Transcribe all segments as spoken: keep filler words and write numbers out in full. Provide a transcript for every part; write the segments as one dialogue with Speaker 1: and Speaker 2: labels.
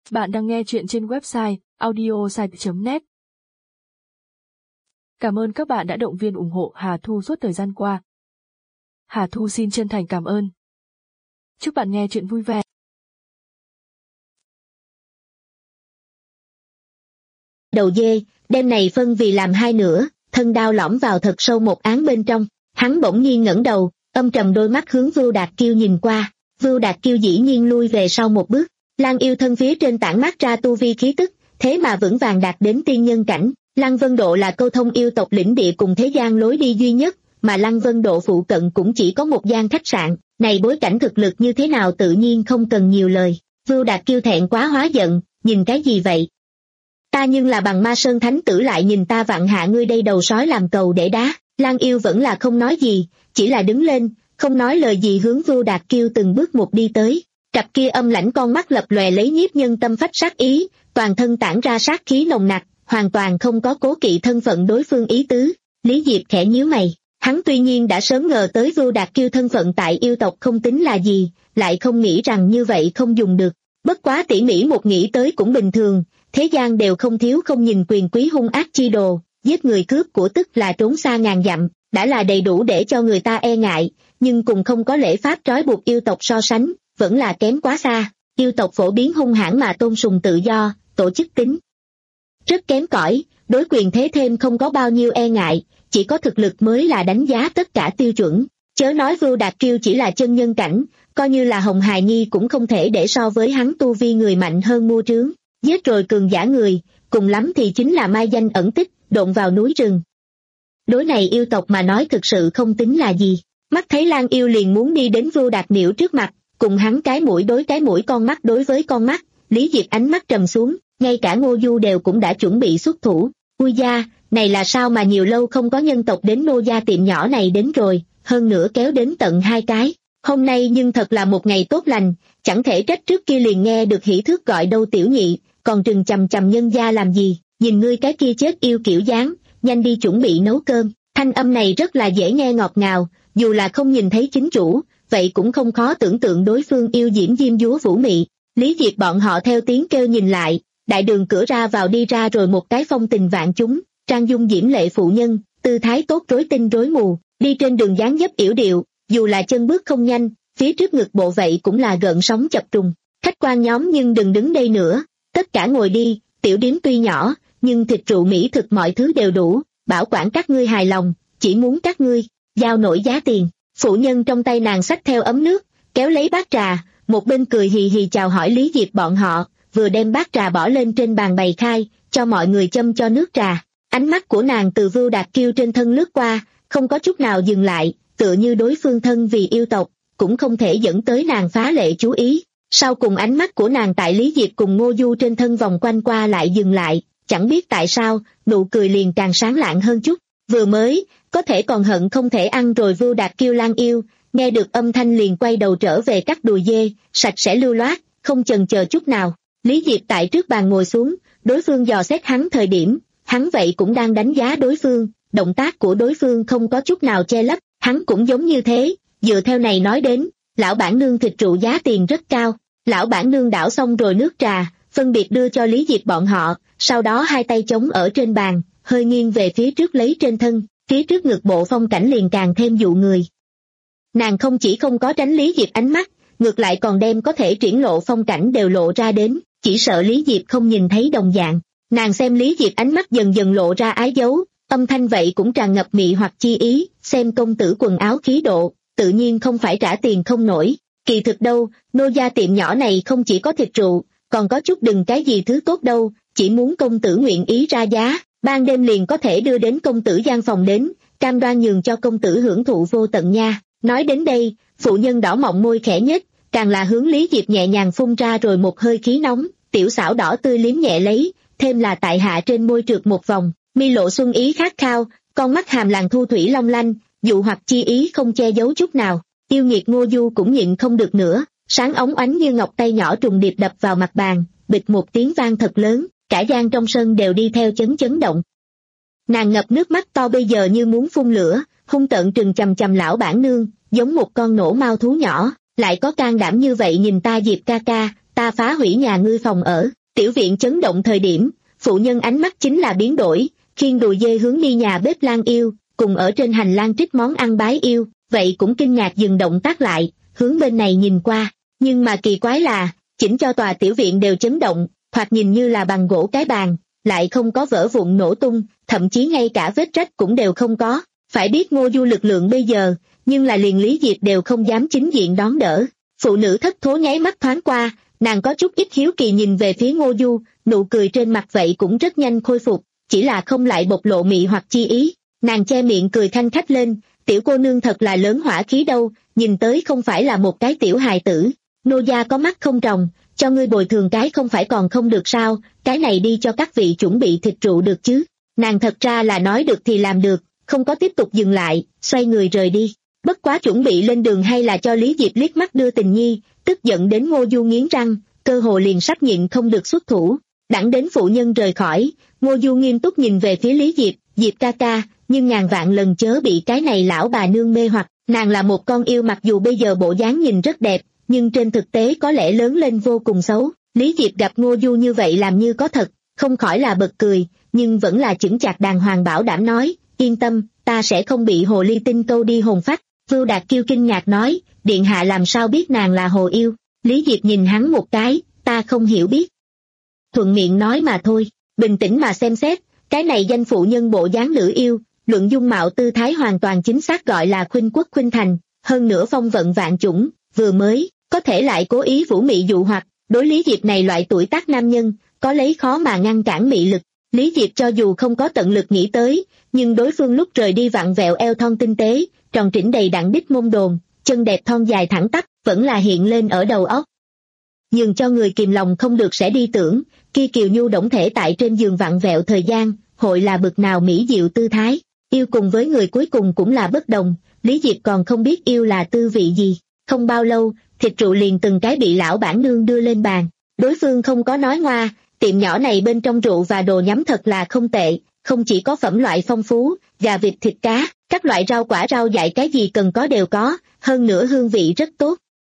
Speaker 1: Bạn đang nghe chuyện trên website audiosite chấm net. Cảm ơn các bạn đã động viên ủng hộ Hà Thu suốt thời gian qua. Hà Thu xin chân thành cảm ơn. Chúc bạn nghe chuyện vui vẻ.
Speaker 2: Đầu dê, đem này phân vì làm hai nửa, thân đao lõm vào thật sâu một áng bên trong. Hắn bỗng nhiên ngẩng đầu, âm trầm đôi mắt hướng Vưu Đạt Kiêu nhìn qua. Vưu Đạt Kiêu dĩ nhiên lui về sau một bước. Lăng Yêu thân phía trên tản mát ra tu vi khí tức, thế mà vững vàng đạt đến tiên nhân cảnh. Lăng Vân Độ là câu thông yêu tộc lĩnh địa cùng thế gian lối đi duy nhất, mà Lăng Vân Độ phụ cận cũng chỉ có một gian khách sạn. Này bối cảnh thực lực như thế nào tự nhiên không cần nhiều lời. Vưu Đạt Kiêu thẹn quá hóa giận, nhìn cái gì vậy? Ta nhưng là bằng ma sơn thánh tử lại nhìn ta vặn hạ ngươi đây đầu sói làm cầu để đá. Lăng Yêu vẫn là không nói gì, chỉ là đứng lên, không nói lời gì hướng Vưu Đạt Kiêu từng bước một đi tới. Cặp kia âm lãnh con mắt lập lòe lấy nhiếp nhân tâm phách sát ý, toàn thân tản ra sát khí nồng nặc, hoàn toàn không có cố kỵ thân phận đối phương ý tứ. Lý Diệp khẽ nhíu mày, hắn tuy nhiên đã sớm ngờ tới Vưu Đạt Kiêu thân phận tại yêu tộc không tính là gì, lại không nghĩ rằng như vậy không dùng được. Bất quá tỉ mỉ một nghĩ tới cũng bình thường, thế gian đều không thiếu không nhìn quyền quý hung ác chi đồ, giết người cướp của tức là trốn xa ngàn dặm, đã là đầy đủ để cho người ta e ngại, nhưng cùng không có lễ pháp trói buộc yêu tộc so sánh, vẫn là kém quá xa. Yêu tộc phổ biến hung hãn mà tôn sùng tự do, tổ chức tính rất kém cỏi, đối quyền thế thêm không có bao nhiêu e ngại, chỉ có thực lực mới là đánh giá tất cả tiêu chuẩn. Chớ nói Vưu Đạt Kiêu chỉ là chân nhân cảnh, coi như là Hồng Hài Nhi cũng không thể để so với hắn tu vi người mạnh hơn mua trướng, giết rồi cường giả người, cùng lắm thì chính là mai danh ẩn tích, độn vào núi rừng. Đối này yêu tộc mà nói thực sự không tính là gì. Mắt thấy Lang Yêu liền muốn đi đến Vưu Đạt Niễu trước mặt, cùng hắn cái mũi đối cái mũi con mắt đối với con mắt, Lý Diệp ánh mắt trầm xuống, ngay cả Ngô Du đều cũng đã chuẩn bị xuất thủ. Ui da, này là sao mà nhiều lâu không có nhân tộc đến nô gia tiệm nhỏ này đến rồi, hơn nữa kéo đến tận hai cái. Hôm nay nhưng thật là một ngày tốt lành, chẳng thể trách trước kia liền nghe được hỉ thước gọi đâu tiểu nhị, còn trừng chằm chằm nhân gia làm gì, nhìn ngươi cái kia chết yêu kiểu dáng, nhanh đi chuẩn bị nấu cơm. Thanh âm này rất là dễ nghe ngọt ngào, dù là không nhìn thấy chính chủ, vậy cũng không khó tưởng tượng đối phương yêu diễm diêm dúa vũ mị. Lý Diệp bọn họ theo tiếng kêu nhìn lại, đại đường cửa ra vào đi ra rồi một cái phong tình vạn chúng, trang dung diễm lệ phụ nhân, tư thái tốt rối tinh rối mù, đi trên đường dáng dấp yểu điệu, dù là chân bước không nhanh, phía trước ngực bộ vậy cũng là gợn sóng chập trùng. Khách quan nhóm nhưng đừng đứng đây nữa, tất cả ngồi đi, tiểu điếm tuy nhỏ, nhưng thịt rượu mỹ thực mọi thứ đều đủ, bảo quản các ngươi hài lòng, chỉ muốn các ngươi giao nổi giá tiền. Phụ nhân trong tay nàng xách theo ấm nước, kéo lấy bát trà, một bên cười hì hì chào hỏi Lý Diệp bọn họ, vừa đem bát trà bỏ lên trên bàn bày khai, cho mọi người châm cho nước trà. Ánh mắt của nàng từ Vưu Đạt Kiêu trên thân lướt qua, không có chút nào dừng lại, tựa như đối phương thân vì yêu tộc, cũng không thể dẫn tới nàng phá lệ chú ý. Sau cùng ánh mắt của nàng tại Lý Diệp cùng Ngô Du trên thân vòng quanh qua lại dừng lại, chẳng biết tại sao, nụ cười liền càng sáng lạng hơn chút. Vừa mới, có thể còn hận không thể ăn rồi Vưu Đạt Kiêu Lang Yêu, nghe được âm thanh liền quay đầu trở về cắt đùi dê, sạch sẽ lưu loát, không chần chờ chút nào. Lý Diệp tại trước bàn ngồi xuống, đối phương dò xét hắn thời điểm, hắn vậy cũng đang đánh giá đối phương, động tác của đối phương không có chút nào che lấp, hắn cũng giống như thế, dựa theo này nói đến, lão bản nương thịt rượu giá tiền rất cao. Lão bản nương đảo xong rồi nước trà, phân biệt đưa cho Lý Diệp bọn họ, sau đó hai tay chống ở trên bàn, hơi nghiêng về phía trước lấy trên thân, phía trước ngực bộ phong cảnh liền càng thêm dụ người. Nàng không chỉ không có tránh Lý Diệp ánh mắt, ngược lại còn đem có thể triển lộ phong cảnh đều lộ ra đến, chỉ sợ Lý Diệp không nhìn thấy đồng dạng. Nàng xem Lý Diệp ánh mắt dần dần lộ ra ái dấu, âm thanh vậy cũng tràn ngập mị hoặc chi ý, xem công tử quần áo khí độ, tự nhiên không phải trả tiền không nổi. Kỳ thực đâu, nô gia tiệm nhỏ này không chỉ có thịt rượu, còn có chút đừng cái gì thứ tốt đâu, chỉ muốn công tử nguyện ý ra giá, ban đêm liền có thể đưa đến công tử gian phòng đến, cam đoan nhường cho công tử hưởng thụ vô tận nha. Nói đến đây, phụ nhân đỏ mọng môi khẽ nhếch, càng là hướng Lý Diệp nhẹ nhàng phun ra rồi một hơi khí nóng, tiểu xảo đỏ tươi liếm nhẹ lấy, thêm là tại hạ trên môi trượt một vòng, mi lộ xuân ý khát khao, con mắt hàm làng thu thủy long lanh, dụ hoặc chi ý không che giấu chút nào. Yêu nghiệt Ngô Du cũng nhịn không được nữa, sáng óng ánh như ngọc tay nhỏ trùng điệp đập vào mặt bàn, bịch một tiếng vang thật lớn, cả gian trong sân đều đi theo chấn chấn động. Nàng ngập nước mắt to bây giờ như muốn phun lửa, hung tợn trừng chằm chằm lão bản nương, giống một con nổ mau thú nhỏ, lại có can đảm như vậy nhìn ta Diệp ca ca, ta phá hủy nhà ngươi phòng ở, Tiểu viện chấn động thời điểm, phụ nhân ánh mắt chính là biến đổi, khiêng đùi dê hướng đi nhà bếp Lan Yêu, cùng ở trên hành lang trích món ăn bái yêu, vậy cũng kinh ngạc dừng động tác lại, hướng bên này nhìn qua, nhưng mà kỳ quái là, chỉnh cho tòa tiểu viện đều chấn động, thoạt nhìn như là bằng gỗ cái bàn, lại không có vỡ vụn nổ tung, thậm chí ngay cả vết rách cũng đều không có. Phải biết Ngô Du lực lượng bây giờ, nhưng là liền Lý Diệp đều không dám chính diện đón đỡ. Phụ nữ thất thố nháy mắt thoáng qua, nàng có chút ít hiếu kỳ nhìn về phía Ngô Du, nụ cười trên mặt vậy cũng rất nhanh khôi phục, chỉ là không lại bộc lộ mị hoặc chi ý. Nàng che miệng cười khanh khách lên, tiểu cô nương thật là lớn hỏa khí đâu, nhìn tới không phải là một cái tiểu hài tử. Nô gia có mắt không tròng, cho ngươi bồi thường cái không phải còn không được sao, cái này đi cho các vị chuẩn bị thịt rượu được chứ. Nàng thật ra là nói được thì làm được, không có tiếp tục dừng lại, xoay người rời đi. Bất quá chuẩn bị lên đường hay là cho Lý Diệp liếc mắt đưa tình nhi, tức giận đến Ngô Du nghiến răng, cơ hồ liền sắp nhịn không được xuất thủ. Đẳng đến phụ nhân rời khỏi, Ngô Du nghiêm túc nhìn về phía Lý Diệp, Diệp ca ca, nhưng ngàn vạn lần chớ bị cái này lão bà nương mê hoặc, nàng là một con yêu mặc dù bây giờ bộ dáng nhìn rất đẹp, nhưng trên thực tế có lẽ lớn lên vô cùng xấu. Lý Diệp gặp Ngô Du như vậy làm như có thật, không khỏi là bật cười, nhưng vẫn là chững chạc đàng hoàng bảo đảm nói, yên tâm, ta sẽ không bị hồ ly tinh câu đi hồn phách. Vưu Đạt Kiêu kinh ngạc nói, điện hạ làm sao biết nàng là hồ yêu? Lý Diệp nhìn hắn một cái, ta không hiểu biết. Thuận miệng nói mà thôi, bình tĩnh mà xem xét, cái này danh phụ nhân bộ dáng nữ yêu, luận dung mạo tư thái hoàn toàn chính xác gọi là khuynh quốc khuynh thành, hơn nữa phong vận vạn chủng, vừa mới, có thể lại cố ý vũ mị dụ hoặc, đối Lý Diệp này loại tuổi tác nam nhân, có lấy khó mà ngăn cản mị lực. Lý Diệp cho dù không có tận lực nghĩ tới, nhưng đối phương lúc rời đi vặn vẹo eo thon tinh tế, tròn trĩnh đầy đặn đít mông đồn, chân đẹp thon dài thẳng tắp, vẫn là hiện lên ở đầu óc. Nhường cho người kìm lòng không được sẽ đi tưởng, kia kiều nhu đổng thể tại trên giường vặn vẹo thời gian, hội là bực nào mỹ diệu tư thái. Yêu cùng với người cuối cùng cũng là bất đồng, Lý Diệp còn không biết yêu là tư vị gì. Không bao lâu, thịt rượu liền từng cái bị lão bản nương đưa lên bàn. Đối phương không có nói ngoa, tiệm nhỏ này bên trong rượu và đồ nhắm thật là không tệ, không chỉ có phẩm loại phong phú, gà vịt thịt cá, các loại rau quả rau dại cái gì cần có đều có, hơn nữa hương vị rất tốt.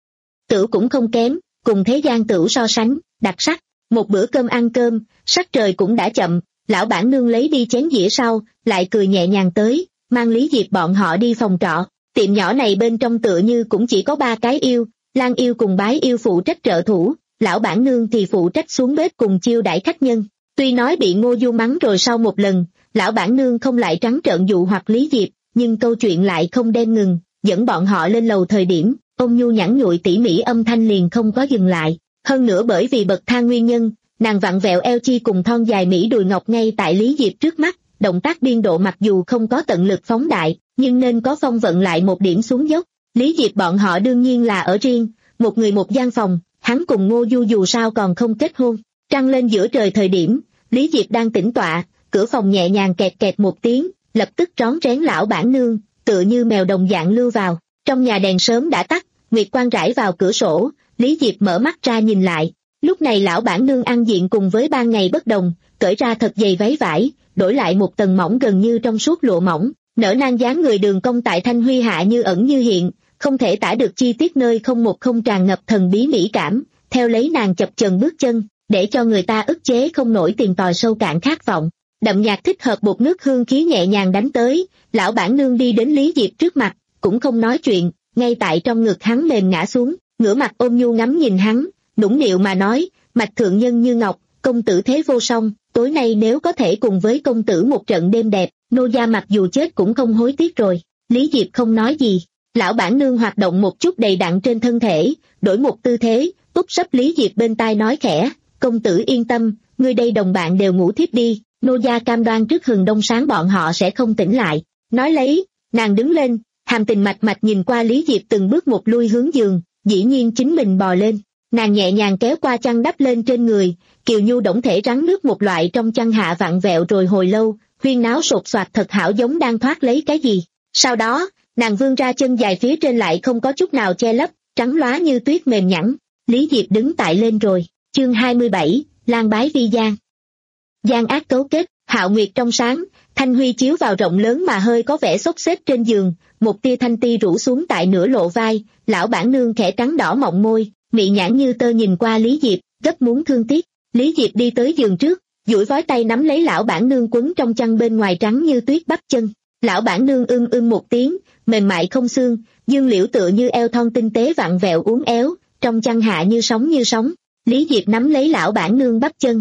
Speaker 2: Tửu cũng không kém, cùng thế gian tửu so sánh, đặc sắc. Một bữa cơm ăn cơm, sắc trời cũng đã chậm, lão bản nương lấy đi chén dĩa sau, lại cười nhẹ nhàng tới, mang Lý Diệp bọn họ đi phòng trọ. Tiệm nhỏ này bên trong tựa như cũng chỉ có ba cái yêu, Lan yêu cùng Bái yêu phụ trách trợ thủ, lão bản nương thì phụ trách xuống bếp cùng chiêu đãi khách nhân. Tuy nói bị Ngô Du mắng rồi sau một lần, lão bản nương không lại trắng trợn dụ hoặc Lý Diệp, nhưng câu chuyện lại không đem ngừng, dẫn bọn họ lên lầu thời điểm, ôn nhu nhẵn nhụi tỉ mỉ âm thanh liền không có dừng lại. Hơn nữa bởi vì bậc thang nguyên nhân, nàng vặn vẹo eo chi cùng thon dài mỹ đùi ngọc ngay tại Lý Diệp trước mắt, động tác biên độ mặc dù không có tận lực phóng đại, nhưng nên có phong vận lại một điểm xuống dốc. Lý Diệp bọn họ đương nhiên là ở riêng, một người một gian phòng, hắn cùng Ngô Du dù sao còn không kết hôn. Trăng lên giữa trời thời điểm, Lý Diệp đang tĩnh tọa, cửa phòng nhẹ nhàng kẹt kẹt một tiếng, lập tức rón rén lão bản nương, tựa như mèo đồng dạng lưu vào. Trong nhà đèn sớm đã tắt, nguyệt quang rải vào cửa sổ, Lý Diệp mở mắt ra nhìn lại. Lúc này lão bản nương ăn diện cùng với ban ngày bất đồng, cởi ra thật dày váy vải, đổi lại một tầng mỏng gần như trong suốt lụa mỏng, nở nang dáng người đường cong tại thanh huy hạ như ẩn như hiện, không thể tả được chi tiết nơi không một không tràn ngập thần bí mỹ cảm, theo lấy nàng chập chờn bước chân, để cho người ta ức chế không nổi tìm tòi sâu cạn khát vọng. Đậm nhạt thích hợp bột nước hương khí nhẹ nhàng đánh tới, lão bản nương đi đến Lý Diệp trước mặt, cũng không nói chuyện, ngay tại trong ngực hắn mềm ngã xuống, ngửa mặt ôm nhu ngắm nhìn hắn, nũng nịu mà nói, mạch thượng nhân như ngọc, công tử thế vô song, tối nay nếu có thể cùng với công tử một trận đêm đẹp, nô gia mặc dù chết cũng không hối tiếc rồi. Lý Diệp không nói gì, lão bản nương hoạt động một chút đầy đặn trên thân thể, đổi một tư thế, túc sấp Lý Diệp bên tai nói khẽ, công tử yên tâm, ngươi đây đồng bạn đều ngủ thiếp đi, nô gia cam đoan trước hừng đông sáng bọn họ sẽ không tỉnh lại. Nói lấy, nàng đứng lên, hàm tình mạch mạch nhìn qua Lý Diệp từng bước một lui hướng giường, dĩ nhiên chính mình bò lên. Nàng nhẹ nhàng kéo qua chăn đắp lên trên người, kiều nhu đổng thể rắn nước một loại trong chăn hạ vặn vẹo rồi hồi lâu, huyên náo sột soạt thật hảo giống đang thoát lấy cái gì. Sau đó, nàng vươn ra chân dài phía trên lại không có chút nào che lấp, trắng lóa như tuyết mềm nhẵn. Lý Diệp đứng tại lên rồi, chương hai mươi bảy, Lan bái vi gian. Gian ác cấu kết, hạo nguyệt trong sáng, thanh huy chiếu vào rộng lớn mà hơi có vẻ xốc xếp trên giường, một tia thanh ti rủ xuống tại nửa lộ vai, lão bản nương khẽ trắng đỏ mọng môi, mị nhãn như tơ nhìn qua Lý Diệp, rất muốn thương tiếc. Lý Diệp đi tới giường trước, duỗi vói tay nắm lấy lão bản nương quấn trong chăn bên ngoài trắng như tuyết bắp chân. Lão bản nương ưng ưng một tiếng, mềm mại không xương, dương liễu tựa như eo thon tinh tế vặn vẹo uốn éo, trong chăn hạ như sóng như sóng. Lý Diệp nắm lấy lão bản nương bắp chân,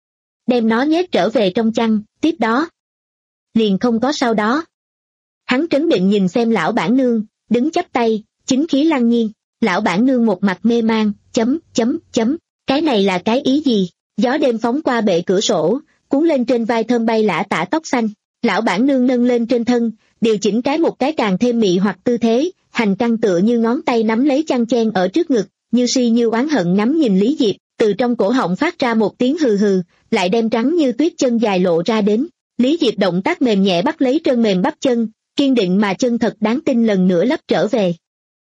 Speaker 2: đem nó nhét trở về trong chăn, tiếp đó liền không có sau đó. Hắn trấn định nhìn xem lão bản nương, đứng chắp tay, chính khí lăng nhiên. Lão bản nương một mặt mê mang, chấm, chấm, chấm, cái này là cái ý gì? Gió đêm phóng qua bệ cửa sổ, cuốn lên trên vai thơm bay lả tả tóc xanh. Lão bản nương nâng lên trên thân, điều chỉnh cái một cái càng thêm mị hoặc tư thế, hành căng tựa như ngón tay nắm lấy chăn chen ở trước ngực, như si như oán hận ngắm nhìn Lý Diệp, từ trong cổ họng phát ra một tiếng hừ hừ, lại đem trắng như tuyết chân dài lộ ra đến. Lý Diệp động tác mềm nhẹ bắt lấy trơn mềm bắp chân, kiên định mà chân thật đáng tin lần nữa lấp trở về.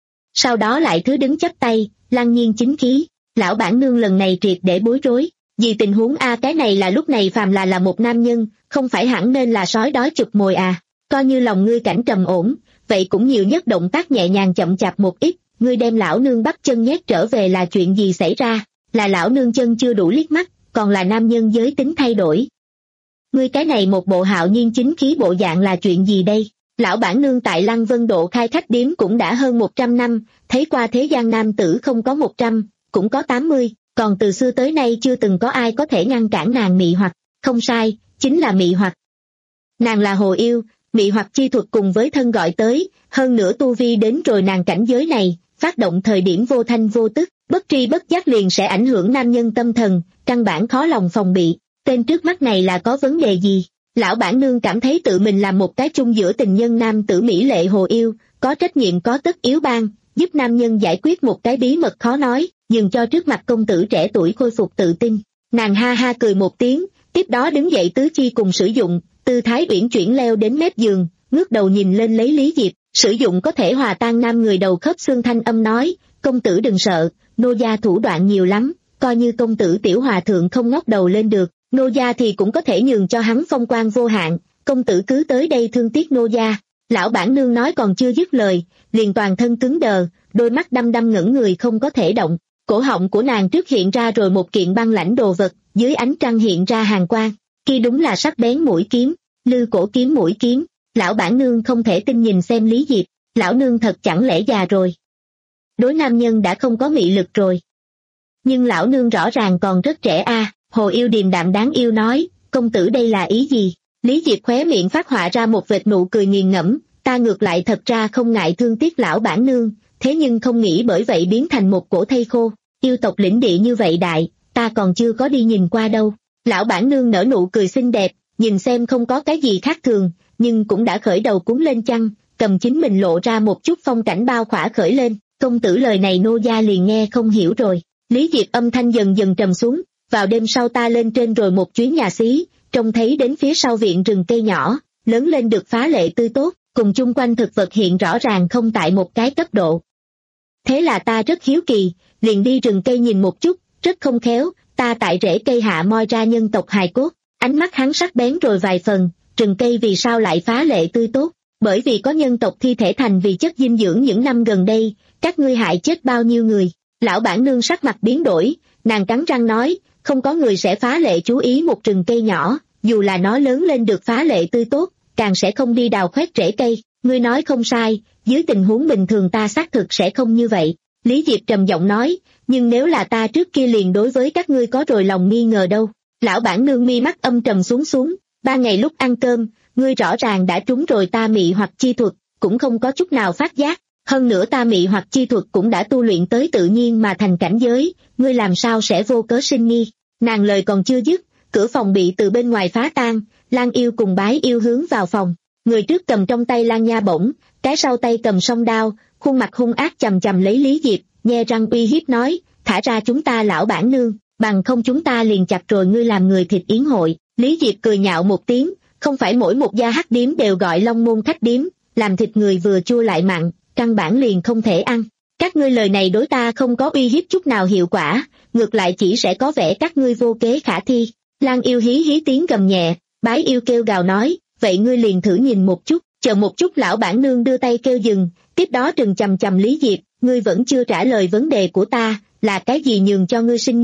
Speaker 2: Sau đó lại thứ đứng chắp tay, lăng nhiên chính khí. Lão bản nương lần này triệt để bối rối. Vì tình huống a cái này là lúc này phàm là là một nam nhân, không phải hẳn nên là sói đói chụp mồi à. Coi như lòng ngươi cảnh trầm ổn, vậy cũng nhiều nhất động tác nhẹ nhàng chậm chạp một ít. Ngươi đem lão nương bắt chân nhét trở về là chuyện gì xảy ra? Là lão nương chân chưa đủ liếc mắt, còn là nam nhân giới tính thay đổi. Ngươi cái này một bộ hạo nhiên chính khí bộ dạng là chuyện gì đây? Lão bản nương tại Lăng Vân Độ khai khách điếm cũng đã hơn một trăm năm, thấy qua thế gian nam tử không có một trăm, cũng có tám mươi, còn từ xưa tới nay chưa từng có ai có thể ngăn cản nàng mị hoặc, không sai, chính là mị hoặc. Nàng là hồ yêu, mị hoặc chi thuật cùng với thân gọi tới, hơn nữa tu vi đến rồi nàng cảnh giới này, phát động thời điểm vô thanh vô tức, bất tri bất giác liền sẽ ảnh hưởng nam nhân tâm thần, căn bản khó lòng phòng bị. Tên trước mắt này là có vấn đề gì? Lão bản nương cảm thấy tự mình là một cái chung giữa tình nhân nam tử mỹ lệ hồ yêu, có trách nhiệm có tất yếu ban, giúp nam nhân giải quyết một cái bí mật khó nói, dừng cho trước mặt công tử trẻ tuổi khôi phục tự tin. Nàng ha ha cười một tiếng, tiếp đó đứng dậy tứ chi cùng sử dụng, tư thái uyển chuyển leo đến mép giường, ngước đầu nhìn lên lấy Lý Diệp, sử dụng có thể hòa tan nam người đầu khớp xương thanh âm nói, công tử đừng sợ, nô gia thủ đoạn nhiều lắm, coi như công tử tiểu hòa thượng không ngóc đầu lên được, nô gia thì cũng có thể nhường cho hắn phong quang vô hạn, công tử cứ tới đây thương tiếc nô gia. Lão bản nương nói còn chưa dứt lời, liền toàn thân cứng đờ, đôi mắt đăm đăm ngẩn người không có thể động. Cổ họng của nàng trước hiện ra rồi một kiện băng lãnh đồ vật, dưới ánh trăng hiện ra hàn quang, kia đúng là sắc bén mũi kiếm, lư cổ kiếm mũi kiếm. Lão bản nương không thể tin nhìn xem Lý Diệp, lão nương thật chẳng lẽ già rồi. Đối nam nhân đã không có mị lực rồi. Nhưng lão nương rõ ràng còn rất trẻ a. À. Hồ yêu điềm đạm đáng yêu nói, công tử đây là ý gì? Lý Diệp khóe miệng phát họa ra một vệt nụ cười nghiền ngẫm, ta ngược lại thật ra không ngại thương tiếc lão bản nương, thế nhưng không nghĩ bởi vậy biến thành một cổ thây khô, yêu tộc lĩnh địa như vậy đại, ta còn chưa có đi nhìn qua đâu. Lão bản nương nở nụ cười xinh đẹp, nhìn xem không có cái gì khác thường, nhưng cũng đã khởi đầu cuốn lên chăn, cầm chính mình lộ ra một chút phong cảnh bao khỏa khởi lên, công tử lời này nô gia liền nghe không hiểu rồi. Lý Diệp âm thanh dần dần trầm xuống, vào đêm sau ta lên trên rồi một chuyến nhà xí, trông thấy đến phía sau viện rừng cây nhỏ, lớn lên được phá lệ tươi tốt, cùng chung quanh thực vật hiện rõ ràng không tại một cái cấp độ. Thế là ta rất hiếu kỳ, liền đi rừng cây nhìn một chút, rất không khéo, ta tại rễ cây hạ moi ra nhân tộc hài cốt, ánh mắt hắn sắc bén rồi vài phần, rừng cây vì sao lại phá lệ tươi tốt, bởi vì có nhân tộc thi thể thành vì chất dinh dưỡng những năm gần đây, các ngươi hại chết bao nhiêu người. Lão bản nương sắc mặt biến đổi, nàng cắn răng nói, không có người sẽ phá lệ chú ý một rừng cây nhỏ, dù là nó lớn lên được phá lệ tươi tốt, càng sẽ không đi đào khoét rễ cây, ngươi nói không sai, dưới tình huống bình thường ta xác thực sẽ không như vậy. Lý Diệp trầm giọng nói, nhưng nếu là ta trước kia liền đối với các ngươi có rồi lòng nghi ngờ đâu. Lão bản nương mi mắt âm trầm xuống xuống, ba ngày lúc ăn cơm, ngươi rõ ràng đã trúng rồi ta mị hoặc chi thuật, cũng không có chút nào phát giác. Hơn nữa ta mị hoặc chi thuật cũng đã tu luyện tới tự nhiên mà thành cảnh giới, ngươi làm sao sẽ vô cớ sinh nghi. Nàng lời còn chưa dứt, cửa phòng bị từ bên ngoài phá tan, Lan Yêu cùng Bái Yêu hướng vào phòng. Người trước cầm trong tay Lan Nha bổng, cái sau tay cầm song đao, khuôn mặt hung ác chầm chầm lấy Lý Diệp, nhe răng uy hiếp nói, thả ra chúng ta lão bản nương, bằng không chúng ta liền chặt rồi ngươi làm người thịt yến hội. Lý Diệp cười nhạo một tiếng, không phải mỗi một gia hắc điếm đều gọi Long Môn khách điếm, làm thịt người vừa chua lại mặn, căn bản liền không thể ăn. Các ngươi lời này đối ta không có uy hiếp chút nào hiệu quả, ngược lại chỉ sẽ có vẻ các ngươi vô kế khả thi. Lan Yêu hí hí tiếng gầm nhẹ, Bái Yêu kêu gào nói, vậy ngươi liền thử nhìn một chút, chờ một chút. Lão bản nương đưa tay kêu dừng, tiếp đó trừng chầm chầm Lý Diệp, ngươi vẫn chưa trả lời vấn đề của ta, là cái gì nhường cho ngươi sinh nghi,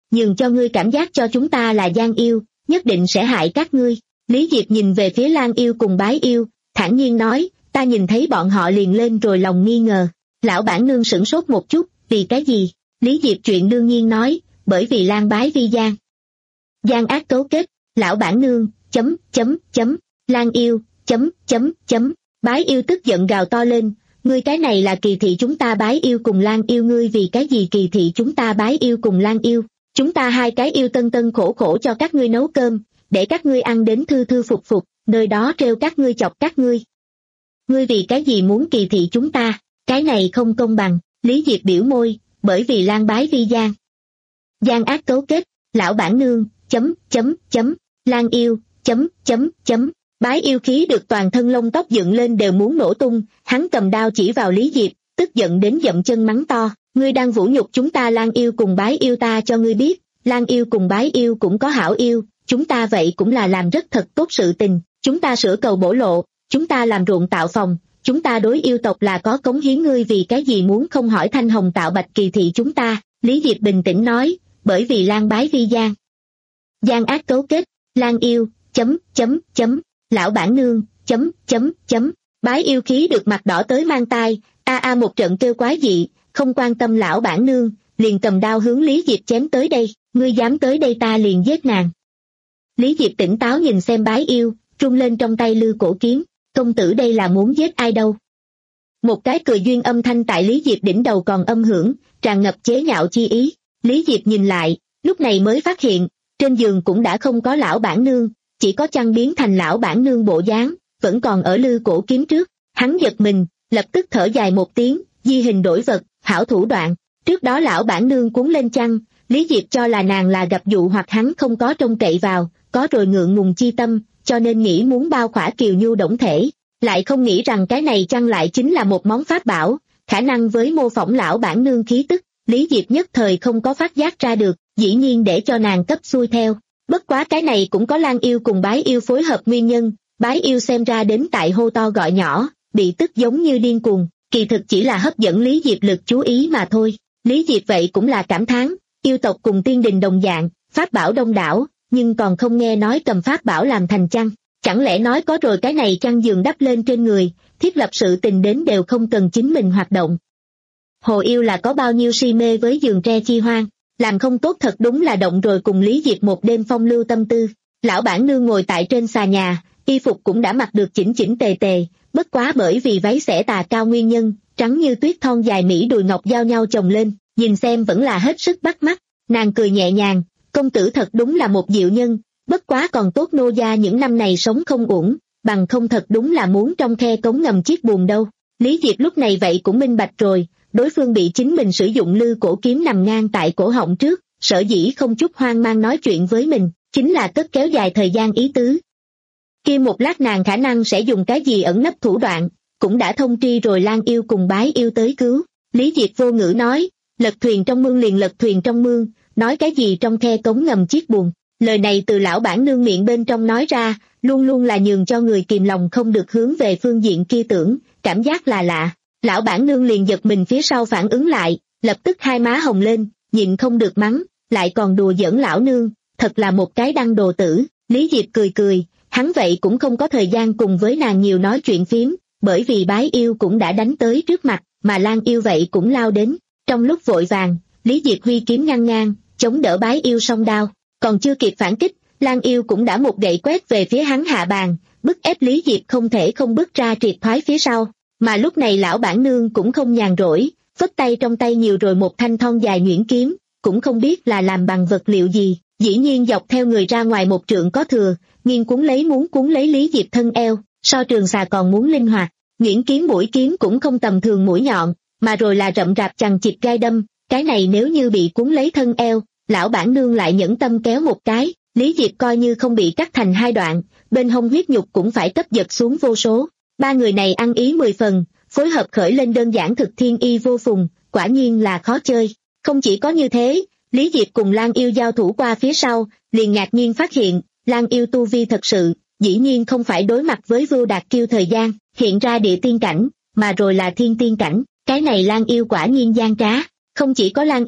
Speaker 2: nhường cho ngươi cảm giác cho chúng ta là gian yêu, nhất định sẽ hại các ngươi. Lý Diệp nhìn về phía Lan yêu cùng Bái yêu, thản nhiên nói, ta nhìn thấy bọn họ liền lên rồi lòng nghi ngờ. Lão bản nương sửng sốt một chút, vì cái gì? Lý Diệp chuyện đương nhiên nói, bởi vì Lan Bái Vi gian. Gian ác cấu kết, lão bản nương, chấm, chấm, chấm, Lan yêu, chấm, chấm, chấm, Bái yêu tức giận gào to lên, ngươi cái này là kỳ thị chúng ta Bái yêu cùng Lan yêu, ngươi vì cái gì kỳ thị chúng ta Bái yêu cùng Lan yêu, chúng ta hai cái yêu tân tân khổ khổ cho các ngươi nấu cơm, để các ngươi ăn đến thư thư phục phục, nơi đó trêu các ngươi chọc các ngươi. Ngươi vì cái gì muốn kỳ thị chúng ta, cái này không công bằng. Lý Diệp biểu môi, bởi vì Lan Bái Vi gian. Gian ác cấu kết, lão bản nương, chấm, chấm, chấm, Lan yêu, chấm, chấm, chấm, Bái yêu khí được toàn thân lông tóc dựng lên đều muốn nổ tung, hắn cầm đao chỉ vào Lý Diệp, tức giận đến dậm chân mắng to, ngươi đang vũ nhục chúng ta Lan yêu cùng Bái yêu, ta cho ngươi biết, Lan yêu cùng Bái yêu cũng có hảo yêu, chúng ta vậy cũng là làm rất thật tốt sự tình, chúng ta sửa cầu bổ lộ, chúng ta làm ruộng tạo phòng, chúng ta đối yêu tộc là có cống hiến, ngươi vì cái gì muốn không hỏi thanh hồng tạo bạch kỳ thị chúng ta. Lý Diệp bình tĩnh nói, bởi vì Lan Bái Vi gian. Gian ác cấu kết, Lan yêu, chấm, chấm, chấm, lão bản nương, chấm, chấm, chấm, Bái yêu khí được mặt đỏ tới mang tai, a a một trận kêu quái dị, không quan tâm lão bản nương, liền cầm đao hướng Lý Diệp chém tới đây, ngươi dám tới đây ta liền giết nàng. Lý Diệp tỉnh táo nhìn xem Bái yêu, trung lên trong tay lư cổ kiếm, công tử đây là muốn giết ai đâu. Một cái cười duyên âm thanh tại Lý Diệp đỉnh đầu còn âm hưởng, tràn ngập chế nhạo chi ý. Lý Diệp nhìn lại, lúc này mới phát hiện, trên giường cũng đã không có lão bản nương, chỉ có chăn biến thành lão bản nương bộ dáng, vẫn còn ở lư cổ kiếm trước. Hắn giật mình, lập tức thở dài một tiếng, di hình đổi vật, hảo thủ đoạn. Trước đó lão bản nương cuốn lên chăn, Lý Diệp cho là nàng là gặp dụ hoặc hắn không có trông cậy vào, có rồi ngượng ngùng chi tâm, cho nên nghĩ muốn bao khỏa Kiều Nhu đổng thể, lại không nghĩ rằng cái này chăng lại chính là một món pháp bảo, khả năng với mô phỏng lão bản nương khí tức. Lý Diệp nhất thời không có phát giác ra được, dĩ nhiên để cho nàng cấp xuôi theo. Bất quá cái này cũng có Lan yêu cùng Bái yêu phối hợp nguyên nhân, Bái yêu xem ra đến tại hô to gọi nhỏ, bị tức giống như điên cuồng, kỳ thực chỉ là hấp dẫn Lý Diệp lực chú ý mà thôi. Lý Diệp vậy cũng là cảm thán, yêu tộc cùng tiên đình đồng dạng, pháp bảo đông đảo, nhưng còn không nghe nói cầm pháp bảo làm thành chăn, chẳng lẽ nói có rồi cái này chăn giường đắp lên trên người, thiết lập sự tình đến đều không cần chính mình hoạt động. Hồ yêu là có bao nhiêu si mê với giường tre chi hoang, làm không tốt thật đúng là động rồi cùng Lý Diệp một đêm phong lưu tâm tư. Lão bản nương ngồi tại trên xà nhà, y phục cũng đã mặc được chỉnh chỉnh tề tề, bất quá bởi vì váy xẻ tà cao nguyên nhân, trắng như tuyết thon dài mỹ đùi ngọc giao nhau chồng lên, nhìn xem vẫn là hết sức bắt mắt. Nàng cười nhẹ nhàng, công tử thật đúng là một diệu nhân, bất quá còn tốt nô gia những năm này sống không uổng, bằng không thật đúng là muốn trong khe cống ngầm chiếc buồn đâu. Lý Diệp lúc này vậy cũng minh bạch rồi, đối phương bị chính mình sử dụng lư cổ kiếm nằm ngang tại cổ họng trước, sở dĩ không chút hoang mang nói chuyện với mình, chính là cất kéo dài thời gian ý tứ. Kia một lát nàng khả năng sẽ dùng cái gì ẩn nấp thủ đoạn, cũng đã thông tri rồi Lan yêu cùng Bái yêu tới cứu. Lý Diệp vô ngữ nói, lật thuyền trong mương liền lật thuyền trong mương, nói cái gì trong khe cống ngầm chiếc buồn. Lời này từ lão bản nương miệng bên trong nói ra, luôn luôn là nhường cho người kìm lòng không được hướng về phương diện kia tưởng, cảm giác là lạ. Lão bản nương liền giật mình phía sau phản ứng lại, lập tức hai má hồng lên, nhịn không được mắng, lại còn đùa giỡn lão nương, thật là một cái đăng đồ tử. Lý Diệp cười cười, hắn vậy cũng không có thời gian cùng với nàng nhiều nói chuyện phiếm, bởi vì Bái yêu cũng đã đánh tới trước mặt, mà Lan yêu vậy cũng lao đến. Trong lúc vội vàng, Lý Diệp huy kiếm ngăn ngang, chống đỡ Bái yêu song đao, còn chưa kịp phản kích, Lan yêu cũng đã một gậy quét về phía hắn hạ bàn, bức ép Lý Diệp không thể không bước ra triệt thoái phía sau. Mà lúc này lão bản nương cũng không nhàn rỗi, phất tay trong tay nhiều rồi một thanh thon dài nhuyễn kiếm, cũng không biết là làm bằng vật liệu gì, dĩ nhiên dọc theo người ra ngoài một trượng có thừa, nghiêng cuốn lấy muốn cuốn lấy Lý Diệp thân eo, so trường xà còn muốn linh hoạt. Nhuyễn kiếm mũi kiếm cũng không tầm thường mũi nhọn, mà rồi là rậm rạp chằng chịt gai đâm, cái này nếu như bị cuốn lấy thân eo, lão bản nương lại nhẫn tâm kéo một cái, Lý Diệp coi như không bị cắt thành hai đoạn, bên hông huyết nhục cũng phải cấp giật xuống vô số. Ba người này ăn ý mười phần, phối hợp khởi lên đơn giản thực thiên y vô phùng, quả nhiên là khó chơi. Không chỉ có như thế, Lý Diệp cùng Lan yêu giao thủ qua phía sau, liền ngạc nhiên phát hiện, Lan yêu tu vi thật sự, dĩ nhiên không phải đối mặt với Vưu Đạt Kiêu thời gian, hiện ra địa tiên cảnh, mà rồi là thiên tiên cảnh, cái này Lan yêu quả nhiên gian trá. Không chỉ có Lan yêu,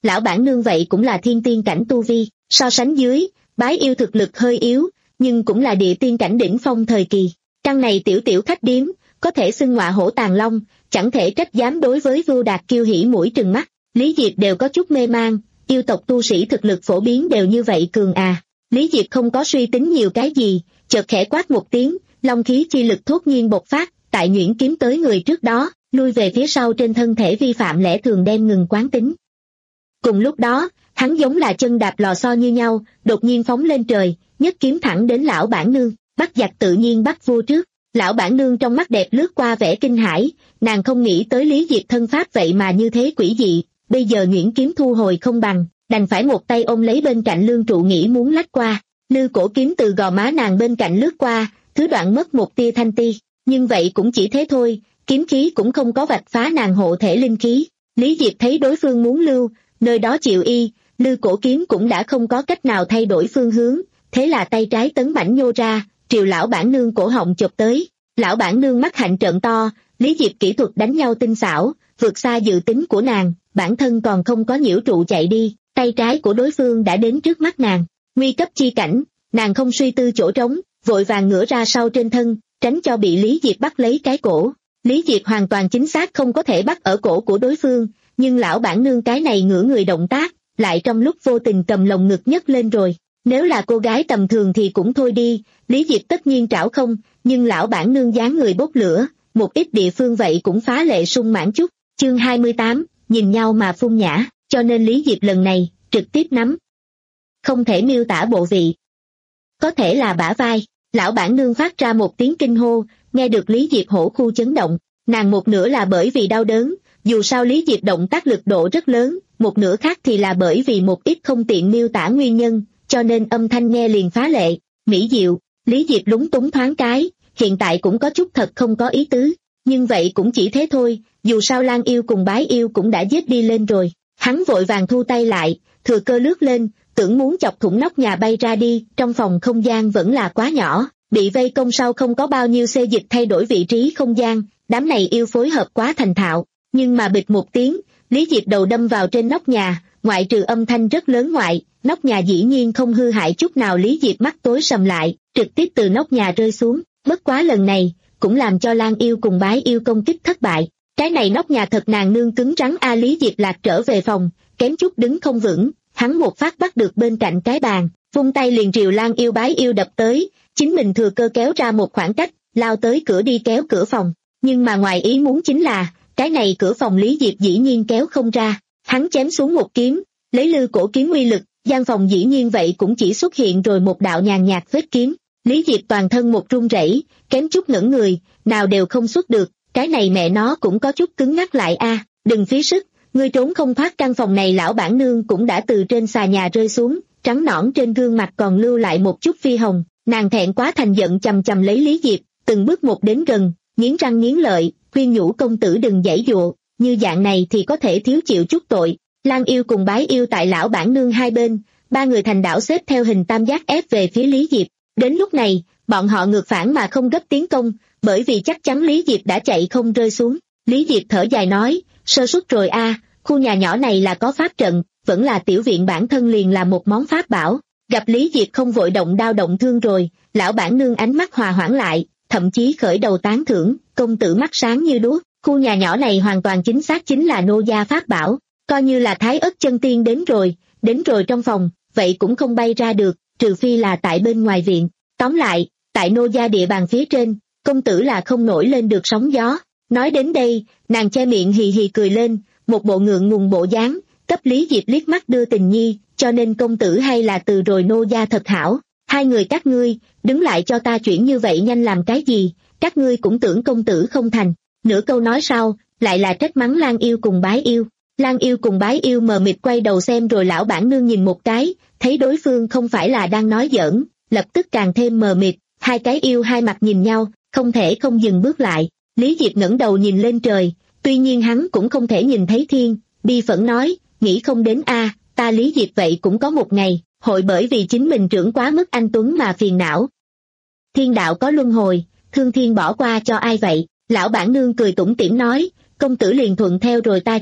Speaker 2: lão bản nương vậy cũng là thiên tiên cảnh tu vi, so sánh dưới, bái yêu thực lực hơi yếu, nhưng cũng là địa tiên cảnh đỉnh phong thời kỳ. Căn này tiểu tiểu khách điếm, có thể xưng ngọa hổ tàng long, chẳng thể trách dám đối với Vưu Đạt Kiêu hỉ mũi trừng mắt. Lý Diệp đều có chút mê mang, yêu tộc tu sĩ thực lực phổ biến đều như vậy cường à. Lý Diệp không có suy tính nhiều cái gì, chợt khẽ quát một tiếng, long khí chi lực thốt nhiên bộc phát, tại nhuyễn kiếm tới người trước đó, lui về phía sau trên thân thể vi phạm lẽ thường đem ngừng quán tính. Cùng lúc đó, hắn giống là chân đạp lò xo như nhau, đột nhiên phóng lên trời, nhất kiếm thẳng đến lão bản nương, bắt giặc tự nhiên bắt vua trước. Lão bản nương trong mắt đẹp lướt qua vẻ kinh hãi, nàng không nghĩ tới Lý Diệp thân pháp vậy mà như thế quỷ dị, bây giờ nhuyễn kiếm thu hồi không bằng, đành phải một tay ôm lấy bên cạnh lương trụ nghĩ muốn lách qua. Lư cổ kiếm từ gò má nàng bên cạnh lướt qua, thứ đoạn mất một tia thanh ti, nhưng vậy cũng chỉ thế thôi, kiếm khí cũng không có vạch phá nàng hộ thể linh khí. Lý Diệp thấy đối phương muốn lưu, nơi đó chịu y, lư cổ kiếm cũng đã không có cách nào thay đổi phương hướng, thế là tay trái tấn mãnh nhô ra, triều lão bản nương cổ họng chộp tới. Lão bản nương mắt hạnh trợn to, Lý Diệp kỹ thuật đánh nhau tinh xảo, vượt xa dự tính của nàng, bản thân còn không có nhiễu trụ chạy đi, tay trái của đối phương đã đến trước mắt nàng. Nguy cấp chi cảnh, nàng không suy tư chỗ trống, vội vàng ngửa ra sau trên thân, tránh cho bị Lý Diệp bắt lấy cái cổ. Lý Diệp hoàn toàn chính xác không có thể bắt ở cổ của đối phương, nhưng lão bản nương cái này ngửa người động tác, lại trong lúc vô tình cầm lồng ngực nhấc lên rồi. Nếu là cô gái tầm thường thì cũng thôi đi, Lý Diệp tất nhiên trảo không, nhưng lão bản nương dáng người bốc lửa, một ít địa phương vậy cũng phá lệ sung mãn chút. Chương hai mươi tám, nhìn nhau mà phun nhã, cho nên Lý Diệp lần này, trực tiếp nắm. Không thể miêu tả bộ vị. Có thể là bả vai, lão bản nương phát ra một tiếng kinh hô, nghe được Lý Diệp hổ khu chấn động, nàng một nửa là bởi vì đau đớn, dù sao Lý Diệp động tác lực độ rất lớn, một nửa khác thì là bởi vì một ít không tiện miêu tả nguyên nhân, cho nên âm thanh nghe liền phá lệ, mỹ diệu. Lý Diệp lúng túng thoáng cái, hiện tại cũng có chút thật không có ý tứ, nhưng vậy cũng chỉ thế thôi, dù sao Lan yêu cùng Bái yêu cũng đã giết đi lên rồi. Hắn vội vàng thu tay lại, thừa cơ lướt lên, tưởng muốn chọc thủng nóc nhà bay ra đi, trong phòng không gian vẫn là quá nhỏ, bị vây công sau không có bao nhiêu xê dịch thay đổi vị trí không gian, đám này yêu phối hợp quá thành thạo, nhưng mà bịch một tiếng, Lý Diệp đầu đâm vào trên nóc nhà, ngoại trừ âm thanh rất lớn ngoại, nóc nhà dĩ nhiên không hư hại chút nào. Lý Diệp mắt tối sầm lại, trực tiếp từ nóc nhà rơi xuống, bất quá lần này, cũng làm cho Lan yêu cùng Bái yêu công kích thất bại. Cái này nóc nhà thật nàng nương cứng rắn a. Lý Diệp lạc trở về phòng, kém chút đứng không vững, hắn một phát bắt được bên cạnh cái bàn, vung tay liền triều Lan yêu Bái yêu đập tới, chính mình thừa cơ kéo ra một khoảng cách, lao tới cửa đi kéo cửa phòng, nhưng mà ngoài ý muốn chính là, cái này cửa phòng Lý Diệp dĩ nhiên kéo không ra, hắn chém xuống một kiếm, lấy lư cổ kiếm uy lực, gian phòng dĩ nhiên vậy cũng chỉ xuất hiện rồi một đạo nhàn nhạt vết kiếm. Lý Diệp toàn thân một run rẩy, kém chút ngẩn người, nào đều không xuất được, cái này mẹ nó cũng có chút cứng ngắc lại a. À, đừng phí sức, ngươi trốn không thoát căn phòng này. Lão bản nương cũng đã từ trên xà nhà rơi xuống, trắng nõn trên gương mặt còn lưu lại một chút phi hồng, nàng thẹn quá thành giận chầm chầm lấy Lý Diệp, từng bước một đến gần, nghiến răng nghiến lợi, khuyên nhủ công tử đừng giãy dụa, như dạng này thì có thể thiếu chịu chút tội. Lan yêu cùng Bái yêu tại lão bản nương hai bên, ba người thành đảo xếp theo hình tam giác ép về phía Lý Diệp. Đến lúc này, bọn họ ngược phản mà không gấp tiến công, bởi vì chắc chắn Lý Diệp đã chạy không rơi xuống. Lý Diệp thở dài nói, sơ suất rồi a, à, khu nhà nhỏ này là có pháp trận, vẫn là tiểu viện bản thân liền là một món pháp bảo. Gặp Lý Diệp không vội động đao động thương rồi, lão bản nương ánh mắt hòa hoãn lại, thậm chí khởi đầu tán thưởng, công tử mắt sáng như đuốc, khu nhà nhỏ này hoàn toàn chính xác chính là nô gia pháp bảo, coi như là Thái Ất chân tiên đến rồi, đến rồi trong phòng, vậy cũng không bay ra được, trừ phi là tại bên ngoài viện. Tóm lại, tại nô gia địa bàn phía trên, công tử là không nổi lên được sóng gió. Nói đến đây, nàng che miệng hì hì cười lên, một bộ ngượng ngùng bộ dáng, cấp Lý Diệp liếc mắt đưa tình nhi, cho nên công tử hay là từ rồi nô gia thật hảo. Hai người các ngươi, đứng lại cho ta chuyển như vậy nhanh làm cái gì, các ngươi cũng tưởng công tử không thành. Nửa câu nói sau, lại là trách mắng Lan yêu cùng Bái yêu. Lan yêu cùng Bái yêu mờ mịt quay đầu xem rồi lão bản nương nhìn một cái, thấy đối phương không phải là đang nói giỡn, lập tức càng thêm mờ mịt, hai cái yêu hai mặt nhìn nhau, không thể không dừng bước lại. Lý Diệp ngẩng đầu nhìn lên trời, tuy nhiên hắn cũng không thể nhìn thấy thiên, bi phẫn nói, nghĩ không đến a, ta Lý Diệp vậy cũng có một ngày, hội bởi vì chính mình trưởng quá mức anh tuấn mà phiền não. Thiên đạo có luân hồi, thương thiên bỏ qua cho ai vậy? Lão bản nương cười tủm tỉm nói, công tử liền thuận theo rồi ta chứ,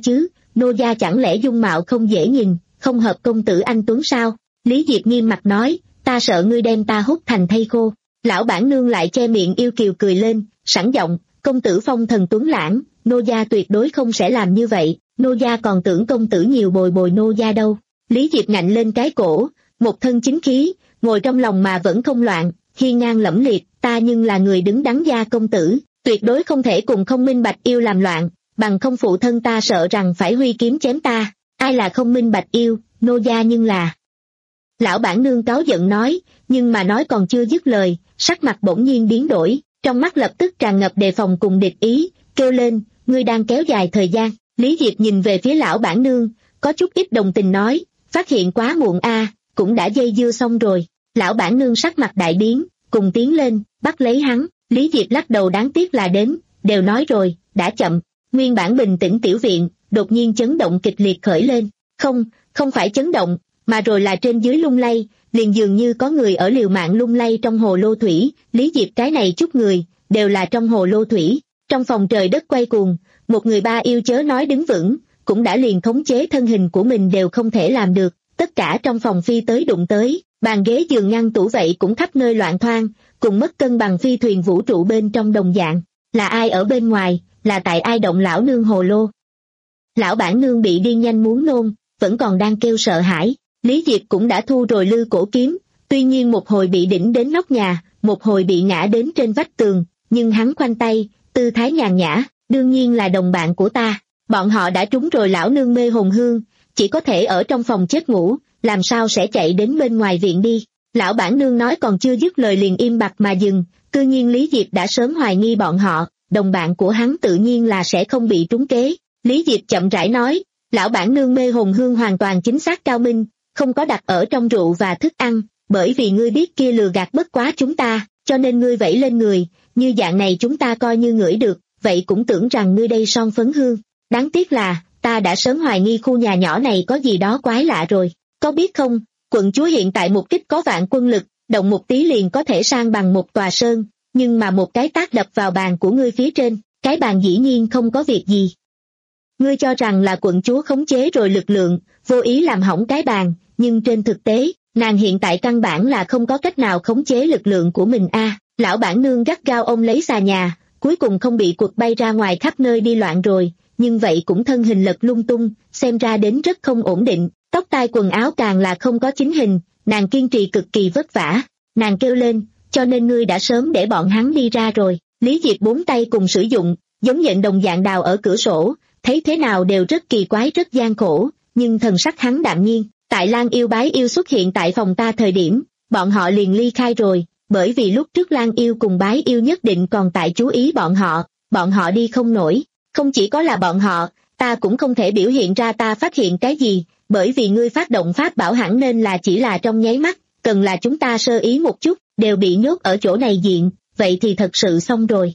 Speaker 2: nô gia chẳng lẽ dung mạo không dễ nhìn, không hợp công tử anh tuấn sao? Lý Diệp nghiêm mặt nói, ta sợ ngươi đem ta hút thành thây khô. Lão bản nương lại che miệng yêu kiều cười lên, sẵn giọng, công tử phong thần tuấn lãng, nô gia tuyệt đối không sẽ làm như vậy, nô gia còn tưởng công tử nhiều bồi bồi nô gia đâu. Lý Diệp ngạnh lên cái cổ, một thân chính khí, ngồi trong lòng mà vẫn không loạn, hiên ngang lẫm liệt, ta nhưng là người đứng đắn gia công tử, tuyệt đối không thể cùng không minh bạch yêu làm loạn, bằng không phụ thân ta sợ rằng phải huy kiếm chém ta, ai là không minh bạch yêu, nô gia nhưng là. Lão bản nương cáu giận nói, nhưng mà nói còn chưa dứt lời, sắc mặt bỗng nhiên biến đổi, trong mắt lập tức tràn ngập đề phòng cùng địch ý, kêu lên, ngươi đang kéo dài thời gian. Lý Diệp nhìn về phía lão bản nương, có chút ít đồng tình nói, phát hiện quá muộn a, cũng đã dây dưa xong rồi. Lão bản nương sắc mặt đại biến, cùng tiến lên, bắt lấy hắn. Lý Diệp lắc đầu đáng tiếc là đến, đều nói rồi, đã chậm. Nguyên bản bình tĩnh tiểu viện, đột nhiên chấn động kịch liệt khởi lên, không, không phải chấn động, mà rồi là trên dưới lung lay, liền dường như có người ở liều mạng lung lay trong hồ lô thủy. Lý Diệp cái này chút người, đều là trong hồ lô thủy, trong phòng trời đất quay cuồng, một người ba yêu chớ nói đứng vững, cũng đã liền khống chế thân hình của mình đều không thể làm được, tất cả trong phòng phi tới đụng tới, bàn ghế giường ngăn tủ vậy cũng khắp nơi loạn thoang, cùng mất cân bằng phi thuyền vũ trụ bên trong đồng dạng, là ai ở bên ngoài, là tại ai động lão nương hồ lô. Lão bản nương bị điên nhanh muốn nôn, vẫn còn đang kêu sợ hãi. Lý Diệp cũng đã thu rồi lư cổ kiếm, tuy nhiên một hồi bị đỉnh đến nóc nhà, một hồi bị ngã đến trên vách tường, nhưng hắn khoanh tay, tư thái nhàn nhã, đương nhiên là đồng bạn của ta, bọn họ đã trúng rồi lão nương mê hồn hương, chỉ có thể ở trong phòng chết ngủ, làm sao sẽ chạy đến bên ngoài viện đi. Lão bản nương nói còn chưa dứt lời liền im bặt mà dừng, cư nhiên Lý Diệp đã sớm hoài nghi bọn họ, đồng bạn của hắn tự nhiên là sẽ không bị trúng kế. Lý Diệp chậm rãi nói, lão bản nương mê hồn hương hoàn toàn chính xác cao minh, không có đặt ở trong rượu và thức ăn, bởi vì ngươi biết kia lừa gạt bất quá chúng ta, cho nên ngươi vẫy lên người, như dạng này chúng ta coi như ngửi được, vậy cũng tưởng rằng ngươi đây son phấn hương. Đáng tiếc là, ta đã sớm hoài nghi khu nhà nhỏ này có gì đó quái lạ rồi, có biết không, quận chúa hiện tại mục kích có vạn quân lực, động một tí liền có thể sang bằng một tòa sơn, nhưng mà một cái tác đập vào bàn của ngươi phía trên, cái bàn dĩ nhiên không có việc gì. Ngươi cho rằng là quận chúa khống chế rồi lực lượng, vô ý làm hỏng cái bàn, nhưng trên thực tế, nàng hiện tại căn bản là không có cách nào khống chế lực lượng của mình a. À, lão bản nương gắt gao ôm lấy xà nhà, cuối cùng không bị quật bay ra ngoài khắp nơi đi loạn rồi, nhưng vậy cũng thân hình lật lung tung, xem ra đến rất không ổn định, tóc tai quần áo càng là không có chính hình, nàng kiên trì cực kỳ vất vả, nàng kêu lên, cho nên ngươi đã sớm để bọn hắn đi ra rồi. Lý Diệp bốn tay cùng sử dụng, giống nhện đồng dạng đào ở cửa sổ, thấy thế nào đều rất kỳ quái rất gian khổ, nhưng thần sắc hắn đạm nhiên. Tại Lan yêu bái yêu xuất hiện tại phòng ta thời điểm, bọn họ liền ly khai rồi, bởi vì lúc trước Lan yêu cùng bái yêu nhất định còn tại chú ý bọn họ, bọn họ đi không nổi, không chỉ có là bọn họ, ta cũng không thể biểu hiện ra ta phát hiện cái gì, bởi vì ngươi phát động pháp bảo hẳn nên là chỉ là trong nháy mắt, cần là chúng ta sơ ý một chút, đều bị nhốt ở chỗ này diện, vậy thì thật sự xong rồi.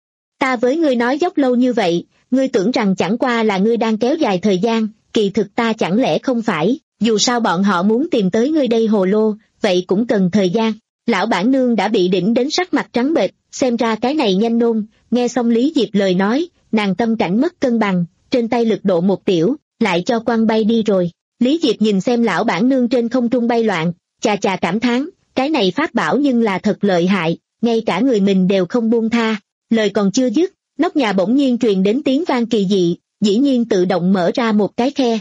Speaker 2: Ta với ngươi nói dốc lâu như vậy, ngươi tưởng rằng chẳng qua là ngươi đang kéo dài thời gian, kỳ thực ta chẳng lẽ không phải. Dù sao bọn họ muốn tìm tới ngươi đây hồ lô, vậy cũng cần thời gian. Lão bản nương đã bị đỉnh đến sắc mặt trắng bệch, xem ra cái này nhanh nôn, nghe xong Lý Diệp lời nói, nàng tâm cảnh mất cân bằng, trên tay lực độ một tiểu, lại cho quăng bay đi rồi. Lý Diệp nhìn xem lão bản nương trên không trung bay loạn, chà chà cảm thán, cái này pháp bảo nhưng là thật lợi hại, ngay cả người mình đều không buông tha. Lời còn chưa dứt, nóc nhà bỗng nhiên truyền đến tiếng vang kỳ dị, dĩ nhiên tự động mở ra một cái khe.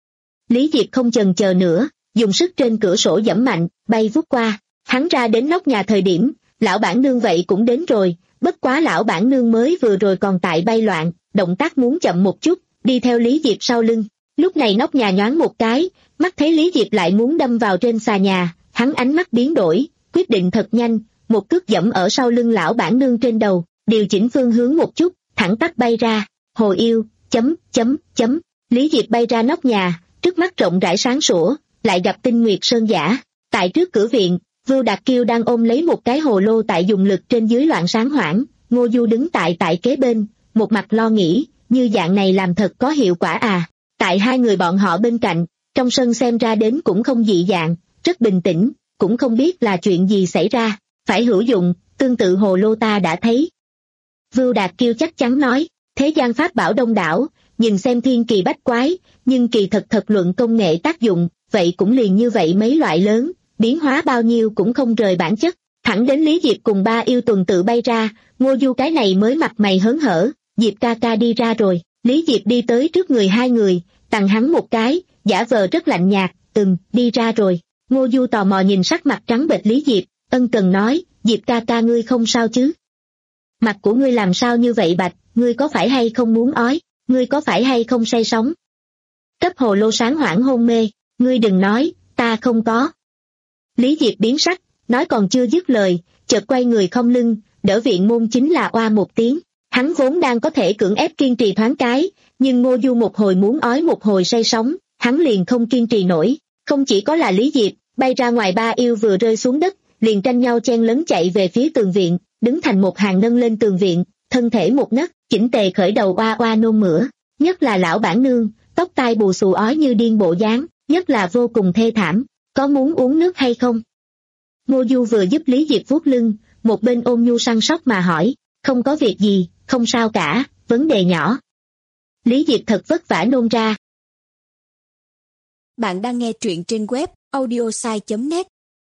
Speaker 2: Lý Diệp không chần chờ nữa, dùng sức trên cửa sổ giẫm mạnh, bay vút qua, hắn ra đến nóc nhà thời điểm, lão bản nương vậy cũng đến rồi, bất quá lão bản nương mới vừa rồi còn tại bay loạn, động tác muốn chậm một chút, đi theo Lý Diệp sau lưng. Lúc này nóc nhà nhoáng một cái, mắt thấy Lý Diệp lại muốn đâm vào trên xà nhà, hắn ánh mắt biến đổi, quyết định thật nhanh, một cước giẫm ở sau lưng lão bản nương trên đầu, điều chỉnh phương hướng một chút, thẳng tắp bay ra, hồ yêu, chấm, chấm, chấm, Lý Diệp bay ra nóc nhà. Trước mắt rộng rãi sáng sủa, lại gặp Tinh Nguyệt Sơn giả. Tại trước cửa viện, Vưu Đạt Kiêu đang ôm lấy một cái hồ lô tại dùng lực trên dưới loạn sáng hoảng, Ngô Du đứng tại tại kế bên, một mặt lo nghĩ, như dạng này làm thật có hiệu quả à. Tại hai người bọn họ bên cạnh, trong sân xem ra đến cũng không dị dạng, rất bình tĩnh, cũng không biết là chuyện gì xảy ra, phải hữu dụng, tương tự hồ lô ta đã thấy. Vưu Đạt Kiêu chắc chắn nói, thế gian pháp bảo đông đảo, nhìn xem thiên kỳ bách quái, nhưng kỳ thật thật luận công nghệ tác dụng, vậy cũng liền như vậy mấy loại lớn, biến hóa bao nhiêu cũng không rời bản chất. Thẳng đến Lý Diệp cùng ba yêu tuần tự bay ra, Ngô Du cái này mới mặt mày hớn hở, Diệp ca ca đi ra rồi. Lý Diệp đi tới trước người hai người, tặng hắn một cái, giả vờ rất lạnh nhạt, ừm, đi ra rồi. Ngô Du tò mò nhìn sắc mặt trắng bệch Lý Diệp, ân cần nói, Diệp ca ca ngươi không sao chứ? Mặt của ngươi làm sao như vậy bạch, ngươi có phải hay không muốn ói, ngươi có phải hay không say sóng? Cấp hồ lô sáng hoảng hôn mê, ngươi đừng nói, ta không có. Lý Diệp biến sắc, nói còn chưa dứt lời, chợt quay người không lưng, đỡ viện môn chính là oa một tiếng. Hắn vốn đang có thể cưỡng ép kiên trì thoáng cái, nhưng Ngô Du một hồi muốn ói một hồi say sóng, hắn liền không kiên trì nổi. Không chỉ có là Lý Diệp, bay ra ngoài ba yêu vừa rơi xuống đất, liền tranh nhau chen lấn chạy về phía tường viện, đứng thành một hàng nâng lên tường viện, thân thể một nấc, chỉnh tề khởi đầu oa oa nôn mửa. Nhất là lão bản nương, tóc tai bù xù ói như điên bộ dáng, nhất là vô cùng thê thảm. Có muốn uống nước hay không? Ngô Du vừa giúp Lý Diệp vuốt lưng, một bên ôm nhu săn sóc mà hỏi, không có việc gì, không sao cả, vấn đề nhỏ. Lý Diệp thật vất vả nôn ra.
Speaker 3: Bạn đang nghe truyện trên web audiosai chấm net.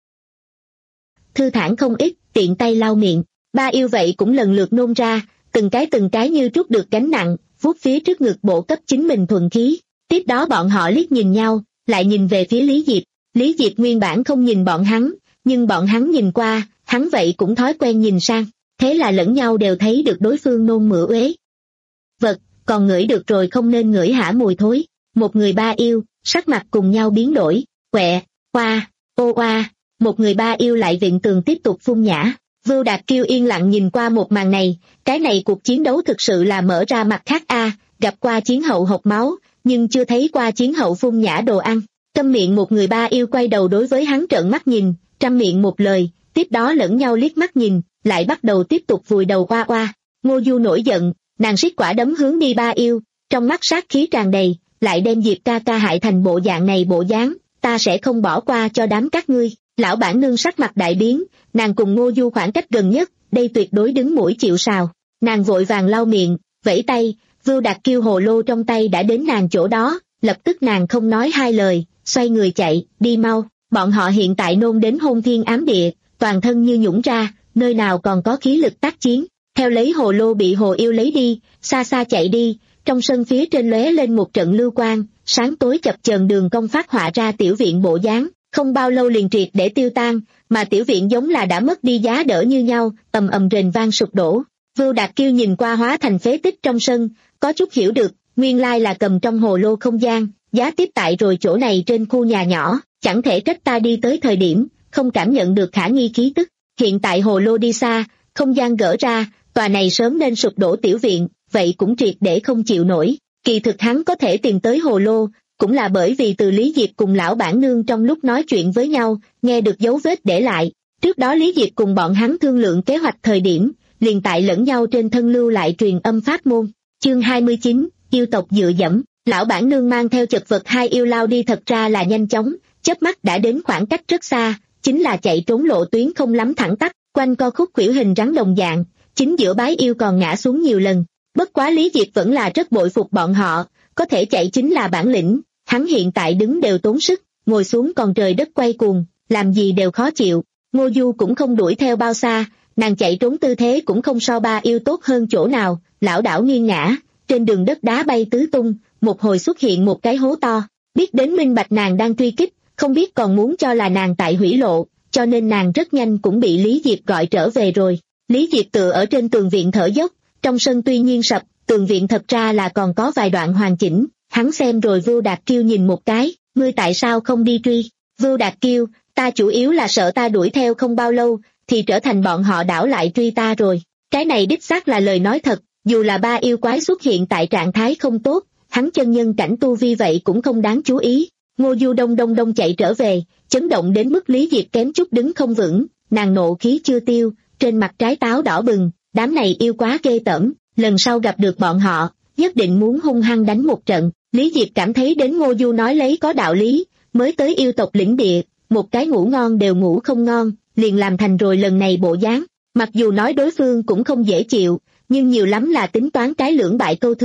Speaker 2: Thư thản không ít, tiện tay lau miệng, ba yêu vậy cũng lần lượt nôn ra, từng cái từng cái như trút được gánh nặng, vuốt phía trước ngực bộ cấp chính mình thuận khí. Tiếp đó bọn họ liếc nhìn nhau, lại nhìn về phía Lý Diệp. Lý Diệp nguyên bản không nhìn bọn hắn, nhưng bọn hắn nhìn qua, hắn vậy cũng thói quen nhìn sang, thế là lẫn nhau đều thấy được đối phương nôn mửa uế. Vật, còn ngửi được rồi không nên ngửi hả mùi thối. Một người ba yêu, sắc mặt cùng nhau biến đổi, quẹ, oa, ô oa, một người ba yêu lại viện tường tiếp tục phun nhã. Vưu Đạt Kiêu yên lặng nhìn qua một màn này, cái này cuộc chiến đấu thực sự là mở ra mặt khác a, gặp qua chiến hậu hộc máu, nhưng chưa thấy qua chiến hậu phun nhã đồ ăn. Câm miệng một người ba yêu quay đầu đối với hắn trợn mắt nhìn, trăm miệng một lời, tiếp đó lẫn nhau liếc mắt nhìn, lại bắt đầu tiếp tục vùi đầu oa oa. Ngô Du nổi giận, nàng siết quả đấm hướng đi ba yêu, trong mắt sát khí tràn đầy, lại đem Diệp ca ca hại thành bộ dạng này bộ dáng, ta sẽ không bỏ qua cho đám các ngươi. Lão bản nương sắc mặt đại biến, nàng cùng Ngô Du khoảng cách gần nhất, đây tuyệt đối đứng mũi chịu sào. Nàng vội vàng lau miệng, vẫy tay, Vưu Đạt Kiêu hồ lô trong tay đã đến nàng chỗ đó, lập tức nàng không nói hai lời, xoay người chạy, đi mau. Bọn họ hiện tại nôn đến hôn thiên ám địa, toàn thân như nhũng ra, nơi nào còn có khí lực tác chiến. Theo lấy hồ lô bị hồ yêu lấy đi, xa xa chạy đi, trong sân phía trên lóe lên một trận lưu quang, sáng tối chập chờn đường cong phát họa ra tiểu viện bộ dáng, không bao lâu liền triệt để tiêu tan, mà tiểu viện giống là đã mất đi giá đỡ như nhau, ầm ầm rền vang sụp đổ. Vưu Đạt Kiêu nhìn qua hóa thành phế tích trong sân, có chút hiểu được, nguyên lai là cầm trong hồ lô không gian, giá tiếp tại rồi chỗ này trên khu nhà nhỏ, chẳng thể trách ta đi tới thời điểm, không cảm nhận được khả nghi khí tức. Hiện tại hồ lô đi xa, không gian gỡ ra, tòa này sớm nên sụp đổ tiểu viện, vậy cũng triệt để không chịu nổi. Kỳ thực hắn có thể tìm tới hồ lô, cũng là bởi vì từ Lý Diệp cùng lão bản nương trong lúc nói chuyện với nhau, nghe được dấu vết để lại. Trước đó Lý Diệp cùng bọn hắn thương lượng kế hoạch thời điểm, liền tại lẫn nhau trên thân lưu lại truyền âm pháp môn. Chương hai mươi chín, yêu tộc dựa dẫm. Lão bản nương mang theo chật vật hai yêu lao đi thật ra là nhanh chóng, chớp mắt đã đến khoảng cách rất xa, chính là chạy trốn lộ tuyến không lắm thẳng tắp, quanh co khúc khuỷu hình rắn đồng dạng, chính giữa bái yêu còn ngã xuống nhiều lần. Bất quá Lý Diệp vẫn là rất bội phục bọn họ, có thể chạy chính là bản lĩnh, hắn hiện tại đứng đều tốn sức, ngồi xuống còn trời đất quay cuồng, làm gì đều khó chịu. Ngô Du cũng không đuổi theo bao xa, nàng chạy trốn tư thế cũng không so ba yêu tốt hơn chỗ nào, lảo đảo nghiêng ngã, trên đường đất đá bay tứ tung, một hồi xuất hiện một cái hố to, biết đến minh bạch nàng đang truy kích, không biết còn muốn cho là nàng tại hủy lộ, cho nên nàng rất nhanh cũng bị Lý Diệp gọi trở về rồi. Lý Diệp tựa ở trên tường viện thở dốc, trong sân tuy nhiên sập, tường viện thật ra là còn có vài đoạn hoàn chỉnh, hắn xem rồi Vưu Đạt Kiêu nhìn một cái, ngươi tại sao không đi truy? Vưu Đạt Kiêu, ta chủ yếu là sợ ta đuổi theo không bao lâu, thì trở thành bọn họ đảo lại truy ta rồi. Cái này đích xác là lời nói thật, dù là ba yêu quái xuất hiện tại trạng thái không tốt, hắn chân nhân cảnh tu vi vậy cũng không đáng chú ý. Ngô Du đông đông đông chạy trở về, chấn động đến mức Lý Diệp kém chút đứng không vững, nàng nộ khí chưa tiêu, trên mặt trái táo đỏ bừng, đám này yêu quá ghê tởm, lần sau gặp được bọn họ, nhất định muốn hung hăng đánh một trận. Lý Diệp cảm thấy đến Ngô Du nói lấy có đạo lý, mới tới yêu tộc lĩnh địa, một cái ngủ ngon đều ngủ không ngon, liền làm thành rồi lần này bộ dáng. Mặc dù nói đối phương cũng không dễ chịu, nhưng nhiều lắm là tính toán cái lưỡng bại câu thương,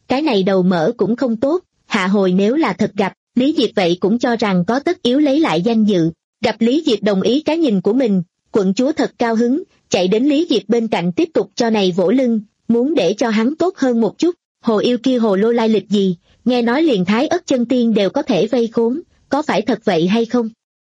Speaker 2: cái này đầu mỡ cũng không tốt, hạ hồi nếu là thật gặp, Lý Diệp vậy cũng cho rằng có tất yếu lấy lại danh dự. Gặp Lý Diệp đồng ý cái nhìn của mình, quận chúa thật cao hứng, chạy đến Lý Diệp bên cạnh tiếp tục cho này vỗ lưng, muốn để cho hắn tốt hơn một chút. Hồ yêu kia hồ lô lai lịch gì, nghe nói liền Thái Ất chân tiên đều có thể vây khốn, có phải thật vậy hay không?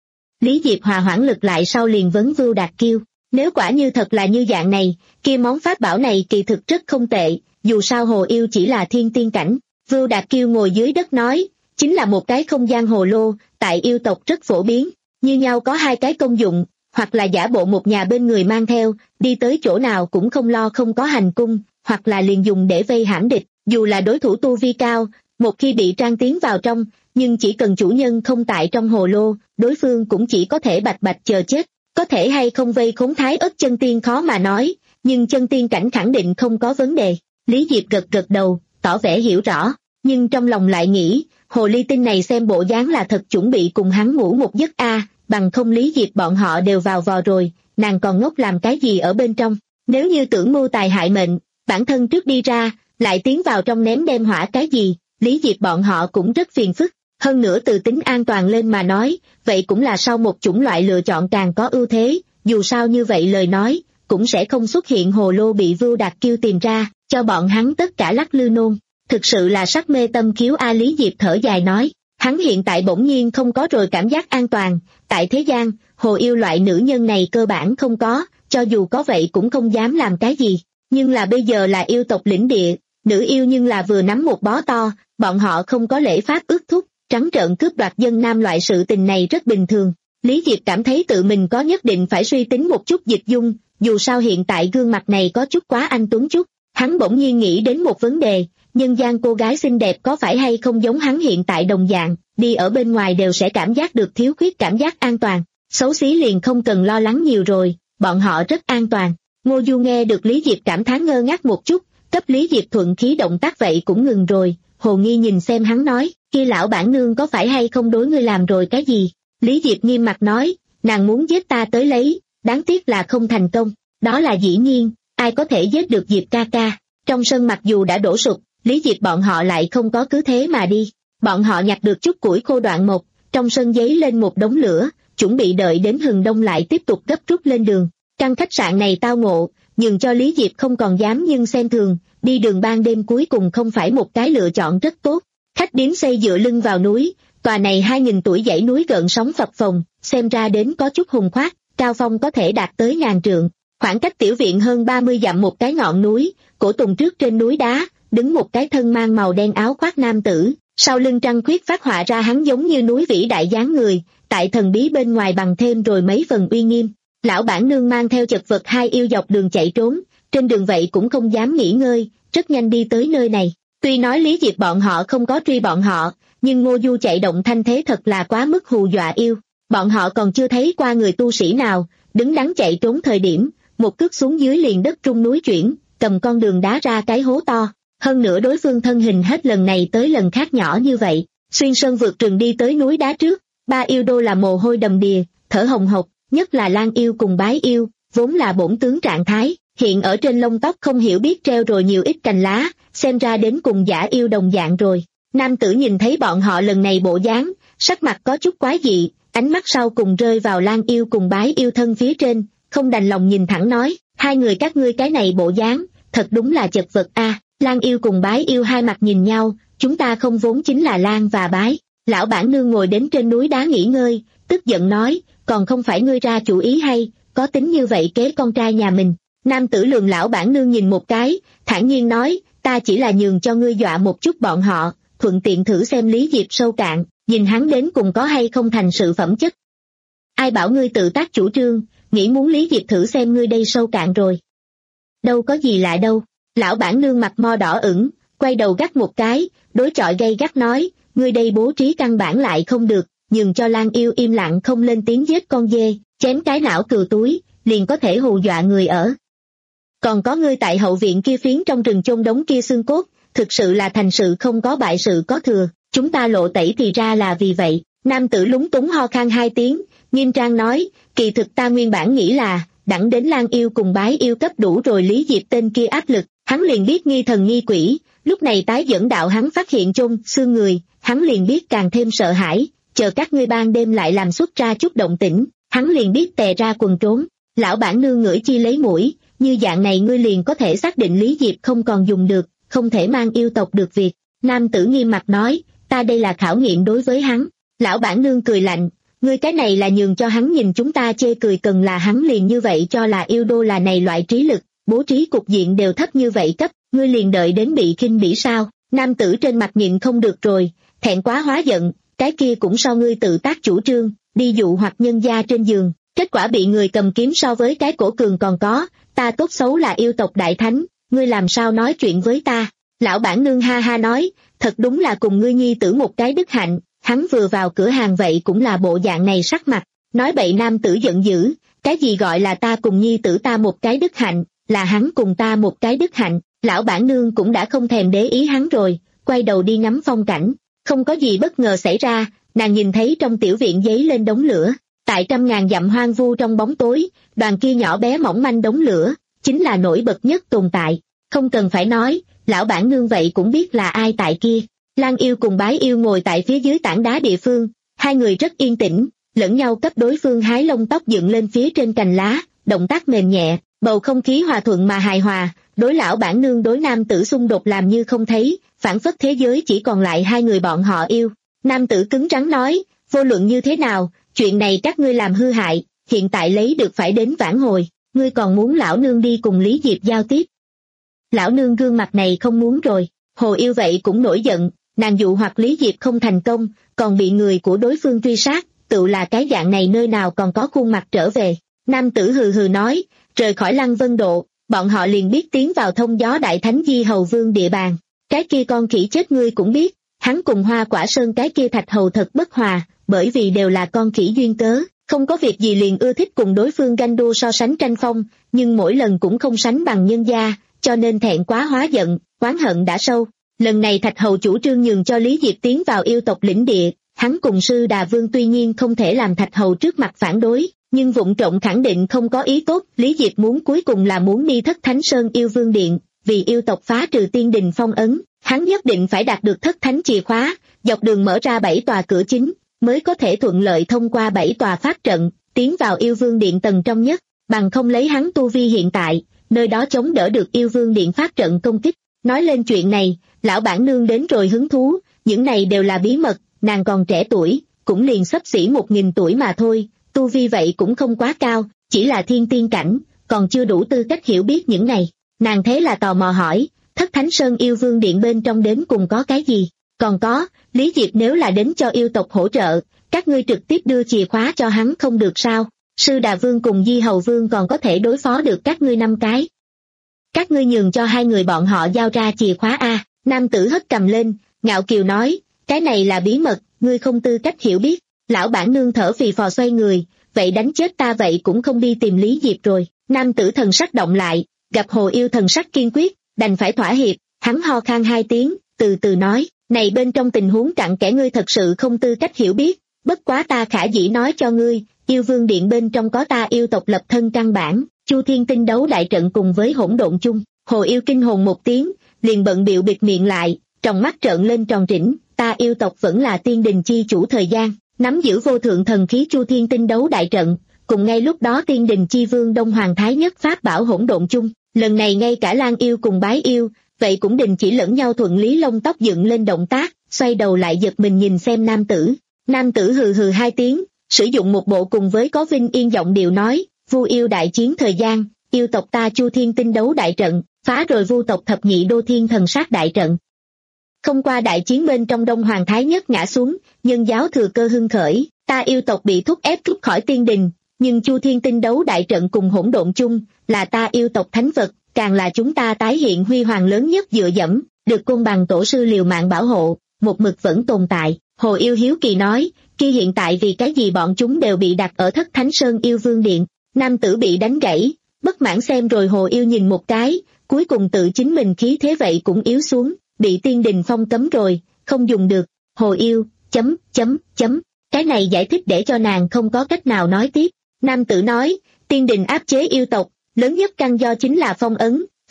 Speaker 2: Lý Diệp hòa hoãn lực lại sau liền vấn Vưu Đạt Kiêu, nếu quả như thật là như dạng này, kia món pháp bảo này kỳ thực rất không tệ, dù sao hồ yêu chỉ là thiên tiên cảnh. Vưu Đạt Kiêu ngồi dưới đất nói, chính là một cái không gian hồ lô, tại yêu tộc rất phổ biến, như nhau có hai cái công dụng, hoặc là giả bộ một nhà bên người mang theo, đi tới chỗ nào cũng không lo không có hành cung, hoặc là liền dùng để vây hãm địch, dù là đối thủ tu vi cao, một khi bị trang tiến vào trong, nhưng chỉ cần chủ nhân không tại trong hồ lô, đối phương cũng chỉ có thể bạch bạch chờ chết. Có thể hay không vây khốn Thái Ất chân tiên khó mà nói, nhưng chân tiên cảnh khẳng định không có vấn đề. Lý Diệp gật gật đầu, tỏ vẻ hiểu rõ, nhưng trong lòng lại nghĩ, hồ ly tinh này xem bộ dáng là thật chuẩn bị cùng hắn ngủ một giấc a, bằng không Lý Diệp bọn họ đều vào vò rồi, nàng còn ngốc làm cái gì ở bên trong. Nếu như tưởng mưu tài hại mệnh, bản thân trước đi ra, lại tiến vào trong ném đem hỏa cái gì, Lý Diệp bọn họ cũng rất phiền phức. Hơn nữa từ tính an toàn lên mà nói, vậy cũng là sau một chủng loại lựa chọn càng có ưu thế, dù sao như vậy lời nói, cũng sẽ không xuất hiện hồ lô bị Vưu Đạt Kiêu tìm ra, cho bọn hắn tất cả lắc lư nôn. Thực sự là sắc mê tâm khiếu a. Lý Diệp thở dài nói, hắn hiện tại bỗng nhiên không có rồi cảm giác an toàn, tại thế gian, hồ yêu loại nữ nhân này cơ bản không có, cho dù có vậy cũng không dám làm cái gì, nhưng là bây giờ là yêu tộc lĩnh địa, nữ yêu nhưng là vừa nắm một bó to, bọn họ không có lễ pháp ước thúc, trắng trợn cướp đoạt dân nam loại sự tình này rất bình thường. Lý Diệp cảm thấy tự mình có nhất định phải suy tính một chút dịch dung, dù sao hiện tại gương mặt này có chút quá anh tuấn chút. Hắn bỗng nhiên nghĩ đến một vấn đề, nhân gian cô gái xinh đẹp có phải hay không giống hắn hiện tại đồng dạng, đi ở bên ngoài đều sẽ cảm giác được thiếu khuyết cảm giác an toàn, xấu xí liền không cần lo lắng nhiều rồi, bọn họ rất an toàn. Ngô Du nghe được Lý Diệp cảm thán ngơ ngác một chút, cấp Lý Diệp thuận khí động tác vậy cũng ngừng rồi, hồ nghi nhìn xem hắn nói, kia lão bản nương có phải hay không đối ngươi làm rồi cái gì? Lý Diệp nghiêm mặt nói, nàng muốn giết ta tới lấy, đáng tiếc là không thành công, đó là dĩ nhiên, ai có thể giết được Diệp ca ca. Trong sân mặc dù đã đổ sụp, Lý Diệp bọn họ lại không có cứ thế mà đi, bọn họ nhặt được chút củi khô đoạn một, trong sân giấy lên một đống lửa, chuẩn bị đợi đến hừng đông lại tiếp tục gấp rút lên đường. Căn khách sạn này tao ngộ, nhưng cho Lý Diệp không còn dám nhưng xem thường, đi đường ban đêm cuối cùng không phải một cái lựa chọn rất tốt. Khách điếm xây dựa lưng vào núi, tòa này hai nghìn tuổi dãy núi gợn sóng phập phồng, xem ra đến có chút hùng khoát, cao phong có thể đạt tới ngàn trượng. Khoảng cách tiểu viện hơn ba mươi dặm một cái ngọn núi, cổ tùng trước trên núi đá, đứng một cái thân mang màu đen áo khoác nam tử, sau lưng trăng khuyết phát họa ra hắn giống như núi vĩ đại dáng người, tại thần bí bên ngoài bằng thêm rồi mấy phần uy nghiêm. Lão bản nương mang theo chật vật hai yêu dọc đường chạy trốn, trên đường vậy cũng không dám nghỉ ngơi, rất nhanh đi tới nơi này. Tuy nói Lý Diệp bọn họ không có truy bọn họ, nhưng Ngô Du chạy động thanh thế thật là quá mức hù dọa yêu. Bọn họ còn chưa thấy qua người tu sĩ nào, đứng đắn chạy trốn thời điểm, một cước xuống dưới liền đất trung núi chuyển, cầm con đường đá ra cái hố to. Hơn nữa đối phương thân hình hết lần này tới lần khác nhỏ như vậy, xuyên sơn vượt rừng đi tới núi đá trước, ba yêu đô là mồ hôi đầm đìa, thở hồng hộc, nhất là Lan yêu cùng Bái yêu, vốn là bổn tướng trạng thái, hiện ở trên lông tóc không hiểu biết treo rồi nhiều ít cành lá, xem ra đến cùng giả yêu đồng dạng rồi. Nam tử nhìn thấy bọn họ lần này bộ dáng, sắc mặt có chút quái dị, ánh mắt sau cùng rơi vào Lan yêu cùng Bái yêu thân phía trên, không đành lòng nhìn thẳng nói, hai người các ngươi cái này bộ dáng, thật đúng là chật vật a. Lan yêu cùng Bái yêu hai mặt nhìn nhau, chúng ta không vốn chính là Lan và Bái. Lão bản nương ngồi đến trên núi đá nghỉ ngơi, tức giận nói, còn không phải ngươi ra chủ ý hay, có tính như vậy kế con trai nhà mình. Nam tử lườm lão bản nương nhìn một cái, thản nhiên nói, ta chỉ là nhường cho ngươi dọa một chút bọn họ, thuận tiện thử xem Lý Diệp sâu cạn, nhìn hắn đến cùng có hay không thành sự phẩm chất. Ai bảo ngươi tự tác chủ trương, nghĩ muốn Lý Diệp thử xem ngươi đây sâu cạn rồi. Đâu có gì lạ đâu. Lão bản nương mặt mo đỏ ửng, quay đầu gắt một cái, đối chọi gay gắt nói, ngươi đây bố trí căn bản lại không được, nhường cho Lan yêu im lặng không lên tiếng giết con dê, chém cái não cừu túi, liền có thể hù dọa người ở. Còn có ngươi tại hậu viện kia phiến trong rừng chôn đống kia xương cốt, thực sự là thành sự không có bại sự có thừa, chúng ta lộ tẩy thì ra là vì vậy. Nam tử lúng túng ho khan hai tiếng, nghiêm trang nói, kỳ thực ta nguyên bản nghĩ là, đặng đến Lan yêu cùng Bái yêu cấp đủ rồi Lý Diệp tên kia áp lực, Hắn liền biết nghi thần nghi quỷ, lúc này tái dẫn đạo hắn phát hiện chôn xương người, hắn liền biết càng thêm sợ hãi, chờ các ngươi ban đêm lại làm xuất ra chút động tĩnh, hắn liền biết tè ra quần trốn. Lão bản nương ngửi chi lấy mũi, như dạng này ngươi liền có thể xác định Lý Diệp không còn dùng được, không thể mang yêu tộc được việc. Nam tử nghiêm mặt nói, ta đây là khảo nghiệm đối với hắn. Lão bản nương cười lạnh, ngươi cái này là nhường cho hắn nhìn chúng ta chê cười, cần là hắn liền như vậy cho là yêu đô là này loại trí lực, bố trí cục diện đều thấp như vậy cấp, ngươi liền đợi đến bị khinh bỉ sao? Nam tử trên mặt nhịn không được rồi, thẹn quá hóa giận, cái kia cũng so ngươi tự tác chủ trương, đi dụ hoặc nhân gia trên giường, kết quả bị người cầm kiếm so với cái cổ cường còn có, ta tốt xấu là yêu tộc đại thánh, ngươi làm sao nói chuyện với ta? Lão bản nương ha ha nói, thật đúng là cùng ngươi nhi tử một cái đức hạnh, hắn vừa vào cửa hàng vậy cũng là bộ dạng này sắc mặt, nói bậy. Nam tử giận dữ, cái gì gọi là ta cùng nhi tử ta một cái đức hạnh, là hắn cùng ta một cái đức hạnh. Lão bản nương cũng đã không thèm để ý hắn rồi, quay đầu đi ngắm phong cảnh, không có gì bất ngờ xảy ra, nàng nhìn thấy trong tiểu viện giấy lên đống lửa, tại trăm ngàn dặm hoang vu trong bóng tối, đoàn kia nhỏ bé mỏng manh đống lửa, chính là nổi bật nhất tồn tại, không cần phải nói, lão bản nương vậy cũng biết là ai tại kia. Lan yêu cùng bái yêu ngồi tại phía dưới tảng đá địa phương, hai người rất yên tĩnh, lẫn nhau cấp đối phương hái lông tóc dựng lên phía trên cành lá, động tác mềm nhẹ, bầu không khí hòa thuận mà hài hòa, đối lão bản nương đối nam tử xung đột làm như không thấy, phản phất thế giới chỉ còn lại hai người bọn họ yêu. Nam tử cứng rắn nói, vô luận như thế nào, chuyện này các ngươi làm hư hại, hiện tại lấy được phải đến vãn hồi, ngươi còn muốn lão nương đi cùng Lý Diệp giao tiếp. Lão nương gương mặt này không muốn rồi, hồ yêu vậy cũng nổi giận, nàng dụ hoặc Lý Diệp không thành công, còn bị người của đối phương truy sát, tự là cái dạng này nơi nào còn có khuôn mặt trở về. Nam tử hừ hừ nói, rời khỏi Lăng Vân Độ, bọn họ liền biết tiến vào thông gió đại thánh Di Hầu Vương địa bàn, cái kia con khỉ chết ngươi cũng biết, hắn cùng Hoa Quả Sơn cái kia Thạch Hầu thật bất hòa, bởi vì đều là con khỉ duyên cớ, không có việc gì liền ưa thích cùng đối phương ganh đua so sánh tranh phong, nhưng mỗi lần cũng không sánh bằng nhân gia, cho nên thẹn quá hóa giận, oán hận đã sâu. Lần này Thạch Hầu chủ trương nhường cho Lý Diệp tiến vào yêu tộc lĩnh địa, hắn cùng Sư Đà Vương tuy nhiên không thể làm Thạch Hầu trước mặt phản đối, nhưng vụng trộm khẳng định không có ý tốt. Lý Diệp muốn cuối cùng là muốn đi Thất Thánh Sơn yêu vương điện, vì yêu tộc phá trừ tiên đình phong ấn, hắn nhất định phải đạt được Thất Thánh chìa khóa, dọc đường mở ra bảy tòa cửa chính, mới có thể thuận lợi thông qua bảy tòa pháp trận, tiến vào yêu vương điện tầng trong nhất, bằng không lấy hắn tu vi hiện tại, nơi đó chống đỡ được yêu vương điện pháp trận công kích. Nói lên chuyện này, lão bản nương đến rồi hứng thú, những này đều là bí mật, nàng còn trẻ tuổi, cũng liền xấp xỉ một nghìn tuổi mà thôi, tu vi vậy cũng không quá cao, chỉ là thiên tiên cảnh, còn chưa đủ tư cách hiểu biết những này. Nàng thế là tò mò hỏi, Thất Thánh Sơn yêu vương điện bên trong đến cùng có cái gì? Còn có, Lý Diệp nếu là đến cho yêu tộc hỗ trợ, các ngươi trực tiếp đưa chìa khóa cho hắn không được sao? Sư Đà Vương cùng Di Hầu Vương còn có thể đối phó được các ngươi năm cái. Các ngươi nhường cho hai người bọn họ giao ra chìa khóa a. Nam tử hất cầm lên, ngạo kiều nói, cái này là bí mật, ngươi không tư cách hiểu biết. Lão bản nương thở phì phò xoay người, vậy đánh chết ta vậy cũng không đi tìm Lý Diệp rồi. Nam tử thần sắc động lại, gặp hồ yêu thần sắc kiên quyết, đành phải thỏa hiệp, hắn ho khan hai tiếng, từ từ nói, này bên trong tình huống cặn kẽ ngươi thật sự không tư cách hiểu biết, bất quá ta khả dĩ nói cho ngươi, yêu vương điện bên trong có ta yêu tộc lập thân căn bản, Chu Thiên tinh đấu đại trận cùng với hỗn độn chung. Hồ yêu kinh hồn một tiếng, liền bận bịu bịt miệng lại, trong mắt trợn lên tròn trĩnh, ta yêu tộc vẫn là tiên đình chi chủ thời gian, nắm giữ vô thượng thần khí Chu Thiên tinh đấu đại trận, cùng ngay lúc đó tiên đình chi vương Đông Hoàng Thái Nhất pháp bảo hỗn độn chung, lần này ngay cả Lan yêu cùng Bái yêu, vậy cũng đình chỉ lẫn nhau thuận lý lông tóc dựng lên động tác, xoay đầu lại giật mình nhìn xem nam tử. Nam tử hừ hừ hai tiếng, sử dụng một bộ cùng với có vinh yên giọng điệu nói, Vu yêu đại chiến thời gian, yêu tộc ta Chu Thiên tinh đấu đại trận, phá rồi Vu tộc thập nhị đô thiên thần sát đại trận. Không qua đại chiến bên trong Đông Hoàng Thái Nhất ngã xuống, nhân giáo thừa cơ hưng khởi, ta yêu tộc bị thúc ép rút khỏi tiên đình, nhưng Chu Thiên tinh đấu đại trận cùng hỗn độn chung, là ta yêu tộc thánh vật, càng là chúng ta tái hiện huy hoàng lớn nhất dựa dẫm, được côn bằng tổ sư liều mạng bảo hộ, một mực vẫn tồn tại. Hồ yêu hiếu kỳ nói, kia hiện tại vì cái gì bọn chúng đều bị đặt ở Thất Thánh Sơn yêu vương điện. Nam tử bị đánh gãy, bất mãn xem rồi hồ yêu nhìn một cái, cuối cùng tự chính mình khí thế vậy cũng yếu xuống, bị tiên đình phong cấm rồi, không dùng được. Hồ yêu, chấm, chấm, chấm, cái này giải thích để cho nàng không có cách nào nói tiếp. Nam tử nói, tiên đình áp chế yêu tộc, lớn nhất căn do chính là phong ấn,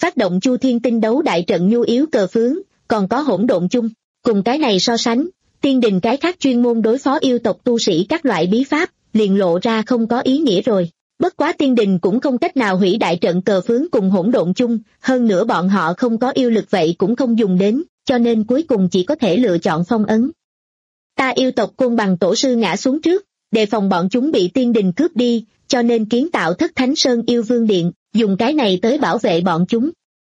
Speaker 2: phát động Chu Thiên Tinh đấu đại trận nhu yếu cờ phướng, còn có hỗn độn chung. Cùng cái này so sánh, tiên đình cái khác chuyên môn đối phó yêu tộc tu sĩ các loại bí pháp, liền lộ ra không có ý nghĩa rồi. Bất quá tiên đình cũng không cách nào hủy đại trận cờ phướng cùng hỗn độn chung, hơn nữa bọn họ không có yêu lực vậy cũng không dùng đến, cho nên cuối cùng chỉ có thể lựa chọn phong ấn. Ta yêu tộc Côn Bằng tổ sư ngã xuống trước, đề phòng bọn chúng bị tiên đình cướp đi, cho nên kiến tạo Thất Thánh Sơn Yêu Vương Điện, dùng cái này tới bảo vệ bọn chúng.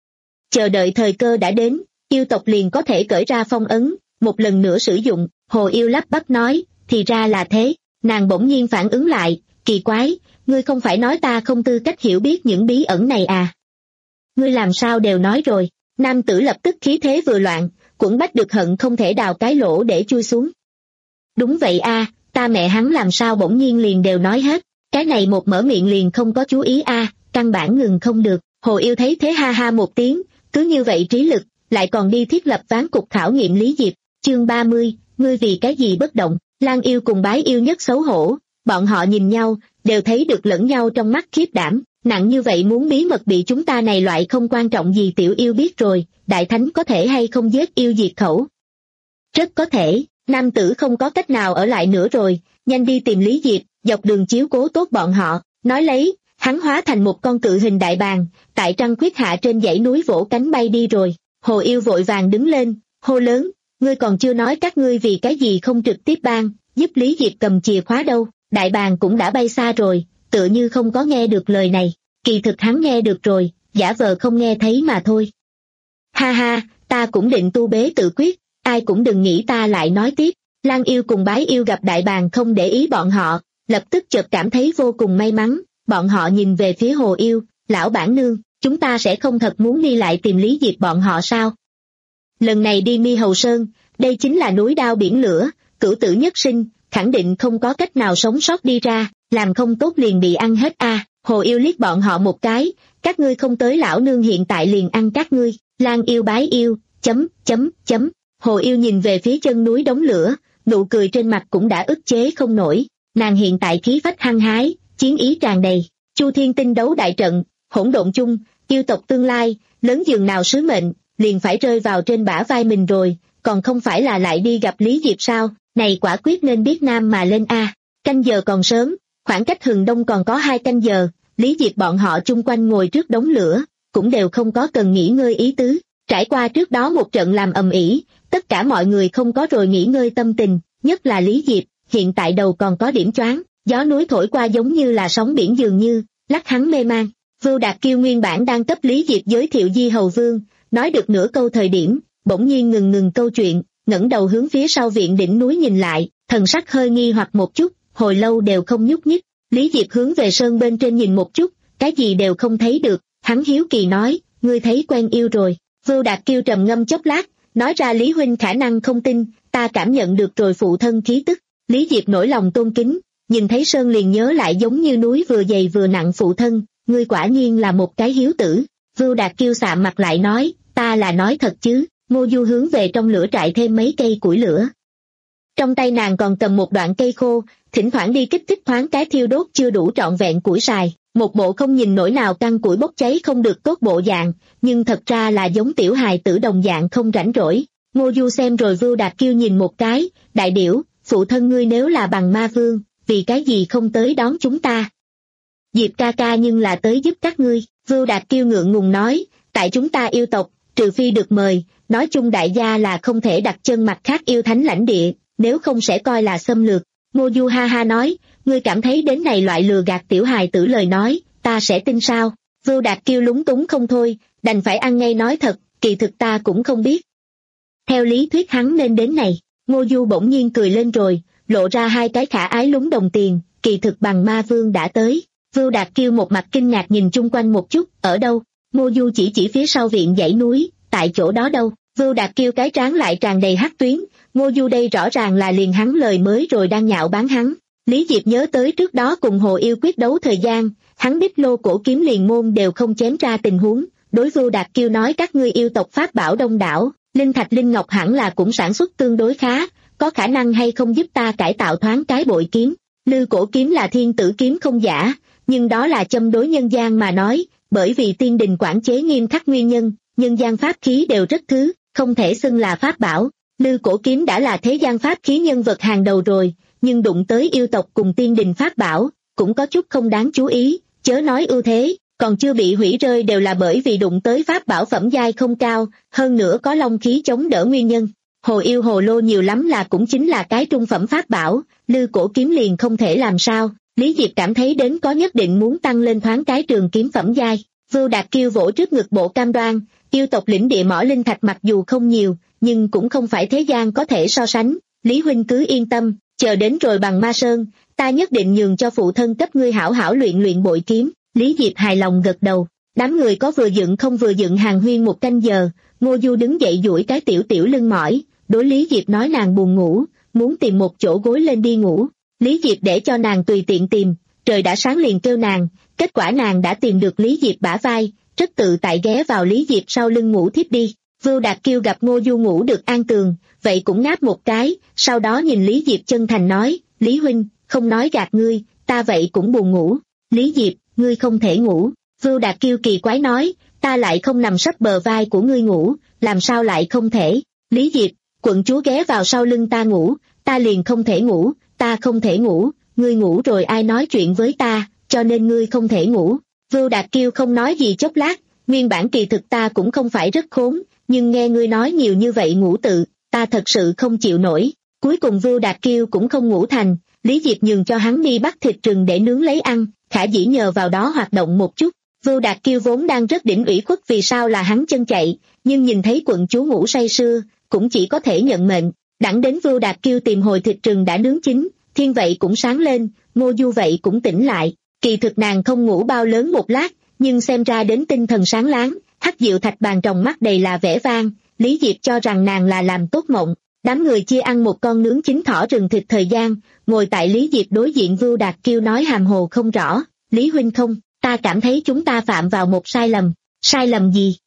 Speaker 2: Chờ đợi thời cơ đã đến, yêu tộc liền có thể cởi ra phong ấn, một lần nữa sử dụng. Hồ Yêu lắp bắp nói, thì ra là thế. Nàng bỗng nhiên phản ứng lại, kỳ quái, ngươi không phải nói ta không tư cách hiểu biết những bí ẩn này à? Ngươi làm sao đều nói rồi? Nam tử lập tức khí thế vừa loạn, quẫn bách được hận không thể đào cái lỗ để chui xuống. Đúng vậy a, ta mẹ hắn làm sao bỗng nhiên liền đều nói hết, cái này một mở miệng liền không có chú ý a, căn bản ngừng không được. Hồ Yêu thấy thế ha ha một tiếng, cứ như vậy trí lực, lại còn đi thiết lập ván cục khảo nghiệm Lý Diệp. Chương ba mươi, ngươi vì cái gì bất động? Lan Yêu cùng Bái Yêu nhất xấu hổ, bọn họ nhìn nhau, đều thấy được lẫn nhau trong mắt khiếp đảm, nặng như vậy muốn bí mật bị chúng ta này loại không quan trọng gì tiểu yêu biết rồi, đại thánh có thể hay không giết yêu diệt khẩu? Rất có thể. Nam tử không có cách nào ở lại nữa rồi, nhanh đi tìm Lý Diệp, dọc đường chiếu cố tốt bọn họ, nói lấy, hắn hóa thành một con cự hình đại bàng, tại trăng khuyết hạ trên dãy núi vỗ cánh bay đi rồi. Hồ Yêu vội vàng đứng lên, hô lớn, ngươi còn chưa nói các ngươi vì cái gì không trực tiếp ban, giúp Lý Diệp cầm chìa khóa đâu. Đại bàng cũng đã bay xa rồi, tựa như không có nghe được lời này, kỳ thực hắn nghe được rồi, giả vờ không nghe thấy mà thôi. Ha ha, ta cũng định tu bế tự quyết, ai cũng đừng nghĩ ta lại nói tiếp. Lan Yêu cùng Bái Yêu gặp đại bàng không để ý bọn họ, lập tức chợt cảm thấy vô cùng may mắn, bọn họ nhìn về phía Hồ Yêu, lão bản nương, chúng ta sẽ không thật muốn đi lại tìm Lý Diệp bọn họ sao? Lần này đi Mi Hầu Sơn, đây chính là núi đao biển lửa, cửu tử nhất sinh, khẳng định không có cách nào sống sót đi ra, làm không tốt liền bị ăn hết a. À, Hồ Yêu liếc bọn họ một cái, các ngươi không tới lão nương hiện tại liền ăn các ngươi. Lan Yêu Bái Yêu, chấm, chấm, chấm. Hồ Yêu nhìn về phía chân núi đống lửa, nụ cười trên mặt cũng đã ức chế không nổi, nàng hiện tại khí phách hăng hái, chiến ý tràn đầy. Chu Thiên Tinh đấu đại trận, hỗn độn chung, yêu tộc tương lai, lớn dường nào sứ mệnh, liền phải rơi vào trên bả vai mình rồi, còn không phải là lại đi gặp Lý Diệp sao? Này quả quyết nên biết nam mà lên a. Canh giờ còn sớm, khoảng cách hừng đông còn có hai canh giờ, Lý Diệp bọn họ chung quanh ngồi trước đống lửa, cũng đều không có cần nghỉ ngơi ý tứ. Trải qua trước đó một trận làm ầm ĩ, tất cả mọi người không có rồi nghỉ ngơi tâm tình, nhất là Lý Diệp, hiện tại đầu còn có điểm choáng, gió núi thổi qua giống như là sóng biển dường như, lắc hắn mê man. Vưu Đạt Kiêu nguyên bản đang cấp Lý Diệp giới thiệu Di Hầu Vương, nói được nửa câu thời điểm, bỗng nhiên ngừng ngừng câu chuyện, ngẩng đầu hướng phía sau viện đỉnh núi nhìn lại, thần sắc hơi nghi hoặc một chút, hồi lâu đều không nhúc nhích. Lý Diệp hướng về sơn bên trên nhìn một chút, cái gì đều không thấy được, hắn hiếu kỳ nói, ngươi thấy quen yêu rồi. Vưu Đạt Kiêu trầm ngâm chốc lát, nói ra Lý huynh khả năng không tin, ta cảm nhận được rồi phụ thân khí tức. Lý Diệp nổi lòng tôn kính, nhìn thấy sơn liền nhớ lại giống như núi vừa dày vừa nặng phụ thân, ngươi quả nhiên là một cái hiếu tử. Vưu Đạt Kiêu sạm mặt lại nói, ta là nói thật chứ. Ngô Du hướng về trong lửa trại thêm mấy cây củi lửa. Trong tay nàng còn cầm một đoạn cây khô, thỉnh thoảng đi kích thích thoáng cái thiêu đốt chưa đủ trọn vẹn củi xài, một bộ không nhìn nổi nào căn củi bốc cháy không được tốt bộ dạng, nhưng thật ra là giống tiểu hài tử đồng dạng không rảnh rỗi. Ngô Du xem rồi Vưu Đạt Kiêu nhìn một cái, đại điểu, phụ thân ngươi nếu là bằng ma vương, vì cái gì không tới đón chúng ta? Diệp ca ca nhưng là tới giúp các ngươi. Vưu Đạt Kiêu ngượng ngùng nói, tại chúng ta yêu tộc, trừ phi được mời, nói chung đại gia là không thể đặt chân mặt khác yêu thánh lãnh địa, nếu không sẽ coi là xâm lược. Ngô Du ha ha nói, ngươi cảm thấy đến này loại lừa gạt tiểu hài tử lời nói, ta sẽ tin sao? Vưu Đạt Kiêu lúng túng không thôi, đành phải ăn ngay nói thật, kỳ thực ta cũng không biết. Theo lý thuyết hắn nên đến này. Ngô Du bỗng nhiên cười lên rồi, lộ ra hai cái khả ái lúng đồng tiền, kỳ thực bằng ma vương đã tới. Vưu Đạt Kiêu một mặt kinh ngạc nhìn chung quanh một chút, ở đâu? Ngô Du chỉ chỉ phía sau viện dãy núi, tại chỗ đó đâu? Vưu Đạt Kiêu cái trán lại tràn đầy hắc tuyến, Ngô Du đây rõ ràng là liền hắn lời mới rồi đang nhạo báng hắn. Lý Diệp nhớ tới trước đó cùng Hồ Yêu quyết đấu thời gian, hắn biết lô cổ kiếm liền môn đều không chém ra tình huống, đối Vưu Đạt Kiêu nói các ngươi yêu tộc pháp bảo đông đảo, linh thạch linh ngọc hẳn là cũng sản xuất tương đối khá, có khả năng hay không giúp ta cải tạo thoáng cái bội kiếm. Lư cổ kiếm là thiên tử kiếm không giả, nhưng đó là châm đối nhân gian mà nói, bởi vì tiên đình quản chế nghiêm khắc nguyên nhân, nhân gian pháp khí đều rất thứ, không thể xưng là pháp bảo. Lư cổ kiếm đã là thế gian pháp khí nhân vật hàng đầu rồi, nhưng đụng tới yêu tộc cùng tiên đình pháp bảo, cũng có chút không đáng chú ý, chớ nói ưu thế, còn chưa bị hủy rơi đều là bởi vì đụng tới pháp bảo phẩm giai không cao, hơn nữa có long khí chống đỡ nguyên nhân. Hồ yêu hồ lô nhiều lắm là cũng chính là cái trung phẩm pháp bảo, lư cổ kiếm liền không thể làm sao. Lý Diệp cảm thấy đến có nhất định muốn tăng lên thoáng cái trường kiếm phẩm giai. Vưu Đạt Kiêu vỗ trước ngực bộ cam đoan, yêu tộc lĩnh địa mỏ linh thạch mặc dù không nhiều, nhưng cũng không phải thế gian có thể so sánh. Lý huynh cứ yên tâm, chờ đến rồi bằng ma sơn, ta nhất định nhường cho phụ thân cấp ngươi hảo hảo luyện luyện bội kiếm. Lý Diệp hài lòng gật đầu. Đám người có vừa dựng không vừa dựng hàng huyên một canh giờ, Ngô Du đứng dậy duỗi cái tiểu tiểu lưng mỏi, đối Lý Diệp nói nàng buồn ngủ, muốn tìm một chỗ gối lên đi ngủ. Lý Diệp để cho nàng tùy tiện tìm, trời đã sáng liền kêu nàng, kết quả nàng đã tìm được Lý Diệp bả vai, rất tự tại ghé vào Lý Diệp sau lưng ngủ thiếp đi. Vưu Đạt Kiêu gặp Ngô Du ngủ được an tường, vậy cũng ngáp một cái, sau đó nhìn Lý Diệp chân thành nói, Lý huynh, không nói gạt ngươi, ta vậy cũng buồn ngủ. Lý Diệp, ngươi không thể ngủ. Vưu Đạt Kiêu kỳ quái nói, ta lại không nằm sấp bờ vai của ngươi ngủ, làm sao lại không thể? Lý Diệp, quận chúa ghé vào sau lưng ta ngủ, ta liền không thể ngủ, ta không thể ngủ, ngươi ngủ rồi ai nói chuyện với ta, cho nên ngươi không thể ngủ. Vưu Đạt Kiêu không nói gì chốc lát, nguyên bản kỳ thực ta cũng không phải rất khốn, nhưng nghe ngươi nói nhiều như vậy ngủ tự, ta thật sự không chịu nổi. Cuối cùng Vưu Đạt Kiêu cũng không ngủ thành, Lý Diệp nhường cho hắn đi bắt thịt rừng để nướng lấy ăn, khả dĩ nhờ vào đó hoạt động một chút. Vưu Đạt Kiêu vốn đang rất đỉnh ủy khuất vì sao là hắn chân chạy, nhưng nhìn thấy quận chúa ngủ say sưa, cũng chỉ có thể nhận mệnh. Đẳng đến Vưu Đạt Kiêu tìm hồi thịt rừng đã nướng chín, thiên vậy cũng sáng lên, Ngô Du vậy cũng tỉnh lại. Kỳ thực nàng không ngủ bao lớn một lát, nhưng xem ra đến tinh thần sáng láng, hắc diệu thạch bàn trong mắt đầy là vẻ vang. Lý Diệp cho rằng nàng là làm tốt mộng. Đám người chia ăn một con nướng chín thỏ rừng thịt thời gian, ngồi tại Lý Diệp đối diện Vưu Đạt Kiêu nói hàm hồ không rõ, Lý huynh không, ta cảm thấy chúng ta phạm vào một sai lầm. Sai lầm gì?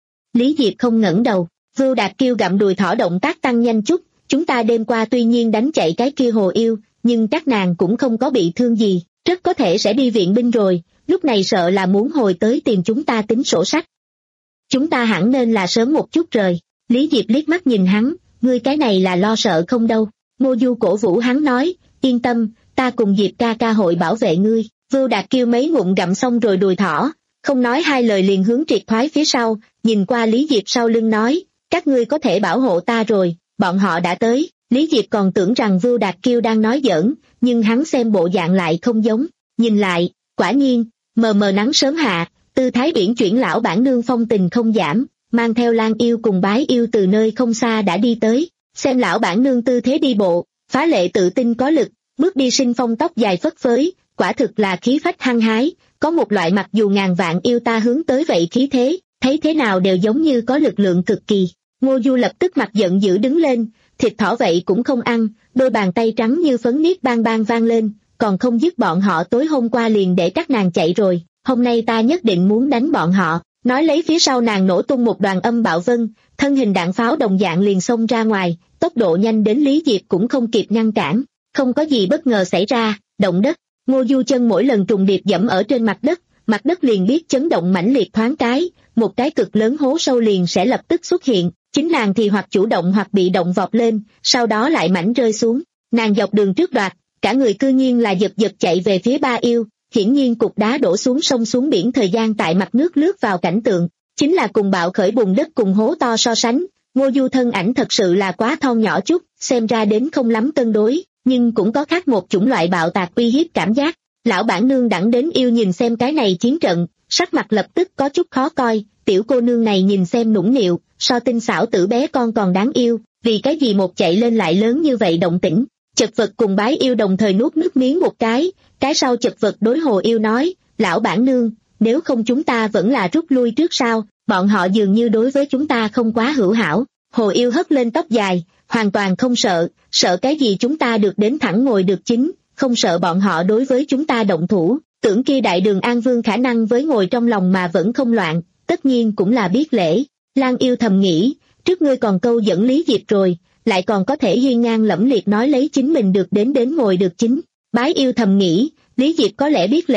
Speaker 2: Lý Diệp không ngẩng đầu. Vưu Đạt Kiêu gặm đùi thỏ động tác tăng nhanh chút, chúng ta đêm qua tuy nhiên đánh chạy cái kia hồ yêu, nhưng các nàng cũng không có bị thương gì, rất có thể sẽ đi viện binh rồi, lúc này sợ là muốn hồi tới tìm chúng ta tính sổ sách. Chúng ta hẳn nên là sớm một chút rời. Lý Diệp liếc mắt nhìn hắn, ngươi cái này là lo sợ không đâu. Ngô Du cổ vũ hắn nói, yên tâm, ta cùng Diệp ca ca hội bảo vệ ngươi. Vưu Đạt Kiêu mấy ngụm gặm xong rồi đùi thỏ, không nói hai lời liền hướng triệt thoái phía sau, nhìn qua Lý Diệp sau lưng nói, các ngươi có thể bảo hộ ta rồi, bọn họ đã tới. Lý Diệp còn tưởng rằng Vưu Đạt Kiêu đang nói giỡn, nhưng hắn xem bộ dạng lại không giống, nhìn lại, quả nhiên, mờ mờ nắng sớm hạ, tư thái biển chuyển lão bản nương phong tình không giảm, mang theo Lan yêu cùng Bái yêu từ nơi không xa đã đi tới, xem lão bản nương tư thế đi bộ, phá lệ tự tin có lực, bước đi sinh phong tóc dài phất phới, quả thực là khí phách hăng hái, có một loại mặc dù ngàn vạn yêu ta hướng tới vậy khí thế, thấy thế nào đều giống như có lực lượng cực kỳ. Ngô Du lập tức mặt giận dữ đứng lên, thịt thỏ vậy cũng không ăn, đôi bàn tay trắng như phấn niết bang bang vang lên, còn không dứt bọn họ tối hôm qua liền để các nàng chạy rồi, hôm nay ta nhất định muốn đánh bọn họ. Nói lấy phía sau nàng nổ tung một đoàn âm bạo vân, thân hình đạn pháo đồng dạng liền xông ra ngoài, tốc độ nhanh đến Lý Diệp cũng không kịp ngăn cản, không có gì bất ngờ xảy ra, động đất. Ngô Du chân mỗi lần trùng điệp dẫm ở trên mặt đất, mặt đất liền biết chấn động mãnh liệt thoáng cái, một cái cực lớn hố sâu liền sẽ lập tức xuất hiện, chính nàng thì hoặc chủ động hoặc bị động vọt lên, sau đó lại mảnh rơi xuống. Nàng dọc đường trước đoạt, cả người cư nhiên là giật giật chạy về phía ba yêu, hiển nhiên cục đá đổ xuống sông xuống biển thời gian tại mặt nước lướt vào cảnh tượng, chính là cùng bạo khởi bùn đất cùng hố to so sánh. Ngô Du thân ảnh thật sự là quá thon nhỏ chút, xem ra đến không lắm cân đối, nhưng cũng có khác một chủng loại bạo tạc uy hiếp cảm giác. Lão bản nương đẳng đến yêu nhìn xem cái này chiến trận, sắc mặt lập tức có chút khó coi, tiểu cô nương này nhìn xem nũng nịu, so tinh xảo tử bé con còn đáng yêu, vì cái gì một chạy lên lại lớn như vậy động tĩnh. Chật vật cùng Bái yêu đồng thời nuốt nước miếng một cái, cái sau chật vật đối Hồ yêu nói, lão bản nương, nếu không chúng ta vẫn là rút lui trước sau, bọn họ dường như đối với chúng ta không quá hữu hảo. Hồ yêu hất lên tóc dài, hoàn toàn không sợ, sợ cái gì chúng ta được đến thẳng ngồi được chính, không sợ bọn họ đối với chúng ta động thủ, tưởng kia đại đường An Vương khả năng với ngồi trong lòng mà vẫn không loạn, tất nhiên cũng là biết lễ. Lan yêu thầm nghĩ, trước ngươi còn câu dẫn Lý Diệp rồi, lại còn có thể hiên ngang lẫm liệt nói lấy chính mình được đến đến ngồi được chính. Bái yêu thầm nghĩ, Lý Diệp có lẽ biết lễ,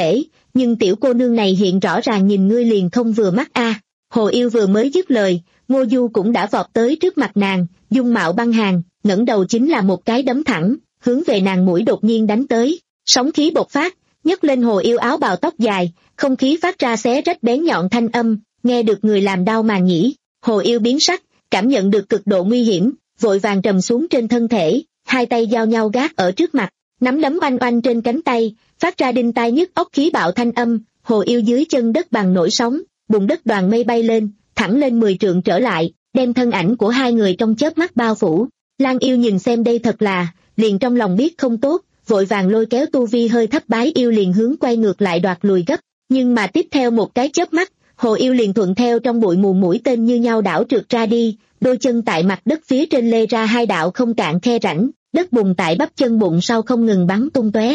Speaker 2: nhưng tiểu cô nương này hiện rõ ràng nhìn ngươi liền không vừa mắt a. À. Hồ Yêu vừa mới dứt lời, Ngô Du cũng đã vọt tới trước mặt nàng, dung mạo băng hàn, ngẩng đầu chính là một cái đấm thẳng, hướng về nàng mũi đột nhiên đánh tới, sóng khí bộc phát, nhấc lên Hồ Yêu áo bào tóc dài, không khí phát ra xé rách bén nhọn thanh âm, nghe được người làm đau mà nhĩ. Hồ Yêu biến sắc, cảm nhận được cực độ nguy hiểm, vội vàng trầm xuống trên thân thể, hai tay giao nhau gác ở trước mặt, nắm đấm oanh oanh trên cánh tay, phát ra đinh tai nhức óc khí bạo thanh âm. Hồ Yêu dưới chân đất bằng nổi sóng, bùn đất đoàn mây bay lên, thẳng lên mười trượng trở lại, đem thân ảnh của hai người trong chớp mắt bao phủ. Lang Yêu nhìn xem đây thật là, liền trong lòng biết không tốt, vội vàng lôi kéo tu vi hơi thấp Bái Yêu liền hướng quay ngược lại đoạt lùi gấp, nhưng mà tiếp theo một cái chớp mắt, Hồ Yêu liền thuận theo trong bụi mù mũi tên như nhau đảo trượt ra đi, đôi chân tại mặt đất phía trên lê ra hai đạo không cạn khe rãnh, đất bùn tại bắp chân bụng sau không ngừng bắn tung tóe.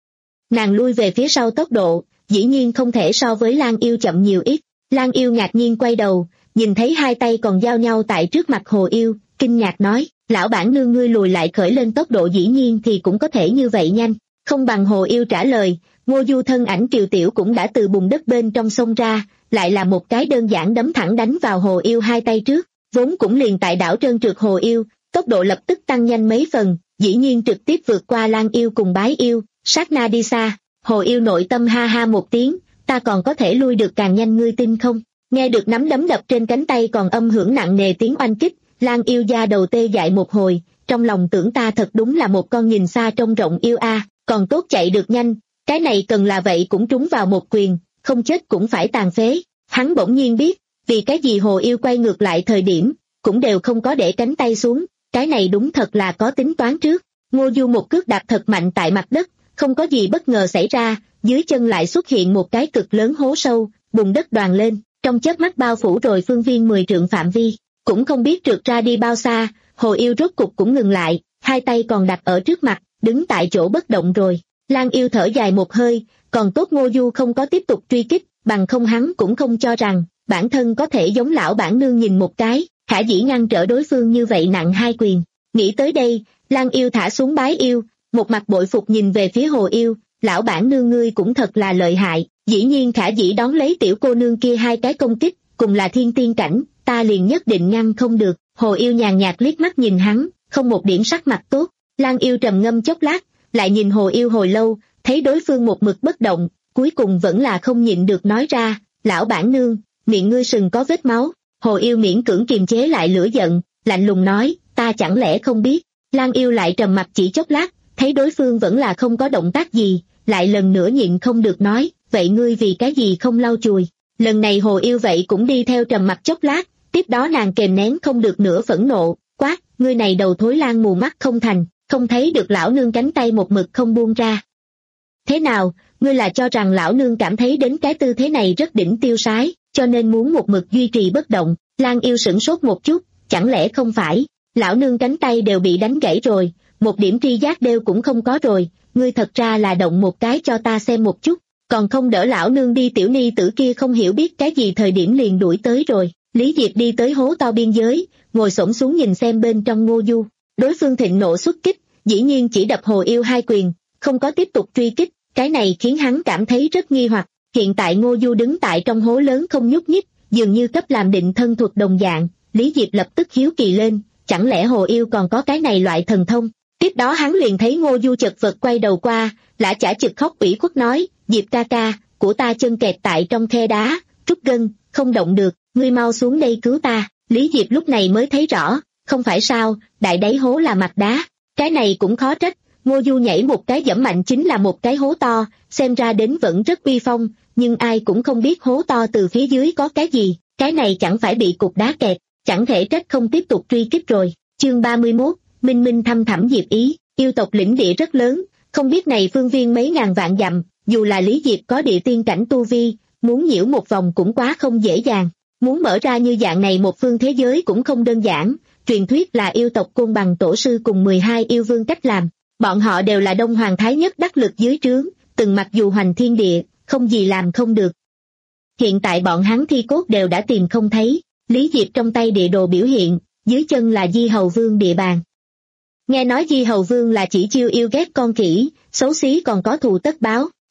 Speaker 2: Nàng lui về phía sau tốc độ, dĩ nhiên không thể so với Lang Yêu chậm nhiều ít. Lang Yêu ngạc nhiên quay đầu, nhìn thấy hai tay còn giao nhau tại trước mặt Hồ Yêu, kinh ngạc nói, lão bản nương ngươi lùi lại khởi lên tốc độ dĩ nhiên thì cũng có thể như vậy nhanh, không bằng. Hồ Yêu trả lời. Ngô Du thân ảnh kiều tiểu cũng đã từ bùn đất bên trong sông ra, lại là một cái đơn giản đấm thẳng đánh vào Hồ Yêu hai tay trước, vốn cũng liền tại đảo trơn trượt Hồ Yêu, tốc độ lập tức tăng nhanh mấy phần, dĩ nhiên trực tiếp vượt qua Lang Yêu cùng Bái Yêu, sát na đi xa. Hồ Yêu nội tâm ha ha một tiếng, ta còn có thể lui được càng nhanh ngươi tin không? Nghe được nắm đấm đập trên cánh tay còn âm hưởng nặng nề tiếng oanh kích, Lang Yêu da đầu tê dại một hồi, trong lòng tưởng ta thật đúng là một con nhìn xa trông rộng yêu a, à, còn tốt chạy được nhanh, cái này cần là vậy cũng trúng vào một quyền, không chết cũng phải tàn phế. Hắn bỗng nhiên biết, vì cái gì Hồ Yêu quay ngược lại thời điểm, cũng đều không có để cánh tay xuống, cái này đúng thật là có tính toán trước. Ngô Du một cước đạp thật mạnh tại mặt đất, không có gì bất ngờ xảy ra, dưới chân lại xuất hiện một cái cực lớn hố sâu, bùn đất đoàn lên, trong chớp mắt bao phủ rồi phương viên mười trượng phạm vi, cũng không biết trượt ra đi bao xa. Hồ Yêu rốt cục cũng ngừng lại, hai tay còn đặt ở trước mặt, đứng tại chỗ bất động rồi. Lang Yêu thở dài một hơi, còn tốt Ngô Du không có tiếp tục truy kích, bằng không hắn cũng không cho rằng bản thân có thể giống lão bản nương nhìn một cái, khả dĩ ngăn trở đối phương như vậy nặng hai quyền. Nghĩ tới đây, Lang Yêu thả xuống Bái Yêu, một mặt bội phục nhìn về phía Hồ Yêu, lão bản nương ngươi cũng thật là lợi hại, dĩ nhiên khả dĩ đón lấy tiểu cô nương kia hai cái công kích, cùng là thiên tiên cảnh, ta liền nhất định ngăn không được. Hồ Yêu nhàn nhạt liếc mắt nhìn hắn, không một điểm sắc mặt tốt. Lang Yêu trầm ngâm chốc lát, lại nhìn Hồ Yêu hồi lâu, thấy đối phương một mực bất động, cuối cùng vẫn là không nhịn được nói ra, lão bản nương, miệng ngươi sừng có vết máu. Hồ Yêu miễn cưỡng kiềm chế lại lửa giận, lạnh lùng nói, ta chẳng lẽ không biết. Lang Yêu lại trầm mặt chỉ chốc lát, thấy đối phương vẫn là không có động tác gì, lại lần nữa nhịn không được nói, vậy ngươi vì cái gì không lau chùi. Lần này Hồ Yêu vậy cũng đi theo trầm mặt chốc lát, tiếp đó nàng kềm nén không được nữa phẫn nộ, quát, ngươi này đầu thối lang mù mắt không thành, không thấy được lão nương cánh tay một mực không buông ra. Thế nào, ngươi là cho rằng lão nương cảm thấy đến cái tư thế này rất đỉnh tiêu sái, cho nên muốn một mực duy trì bất động. Lang Yêu sửng sốt một chút, chẳng lẽ không phải, lão nương cánh tay đều bị đánh gãy rồi, một điểm tri giác đều cũng không có rồi, ngươi thật ra là động một cái cho ta xem một chút, còn không đỡ lão nương đi. Tiểu ni tử kia không hiểu biết cái gì thời điểm liền đuổi tới rồi. Lý Diệp đi tới hố to biên giới, ngồi xổm xuống nhìn xem bên trong Ngô Du, đối phương thịnh nộ xuất kích, dĩ nhiên chỉ đập Hồ Yêu hai quyền, không có tiếp tục truy kích, cái này khiến hắn cảm thấy rất nghi hoặc. Hiện tại Ngô Du đứng tại trong hố lớn không nhúc nhích, dường như cấp làm định thân thuật đồng dạng. Lý Diệp lập tức hiếu kỳ lên, chẳng lẽ Hồ Yêu còn có cái này loại thần thông. Tiếp đó hắn liền thấy Ngô Du chật vật quay đầu qua, lã chả chực khóc ủy khuất nói, Diệp ca ca, của ta chân kẹt tại trong khe đá, rút gân, không động được, ngươi mau xuống đây cứu ta. Lý Diệp lúc này mới thấy rõ, không phải sao, đại đáy hố là mặt đá, cái này cũng khó trách. Ngô Du nhảy một cái giẫm mạnh chính là một cái hố to, xem ra đến vẫn rất uy phong, nhưng ai cũng không biết hố to từ phía dưới có cái gì, cái này chẳng phải bị cục đá kẹt, chẳng thể trách không tiếp tục truy kích rồi. Chương ba mươi mốt, Minh Minh thăm thẳm Diệp Ý. Yêu tộc lĩnh địa rất lớn, không biết này phương viên mấy ngàn vạn dặm, dù là Lý Diệp có địa tiên cảnh tu vi, muốn nhiễu một vòng cũng quá không dễ dàng, muốn mở ra như dạng này một phương thế giới cũng không đơn giản. Truyền thuyết là yêu tộc Côn Bằng tổ sư cùng mười hai yêu vương cách làm, bọn họ đều là Đông Hoàng Thái Nhất đắc lực dưới trướng, từng mặc dù hoành thiên địa, không gì làm không được. Hiện tại bọn hắn thi cốt đều đã tìm không thấy. Lý Diệp trong tay địa đồ biểu hiện, dưới chân là Di Hầu Vương địa bàn. Nghe nói Di Hầu Vương là chỉ chiêu yêu ghét con khỉ, xấu xí còn có thù tất báo,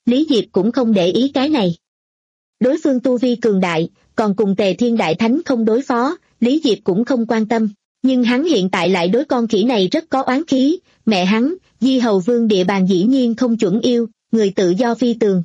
Speaker 2: Lý Diệp cũng không để ý cái này. Đối phương tu vi cường đại, còn cùng Tề Thiên Đại Thánh không đối phó, Lý Diệp cũng không quan tâm. Nhưng hắn hiện tại lại đối con khỉ này rất có oán khí, mẹ hắn, Di Hầu Vương địa bàn dĩ nhiên không chuẩn yêu, người tự do phi tường.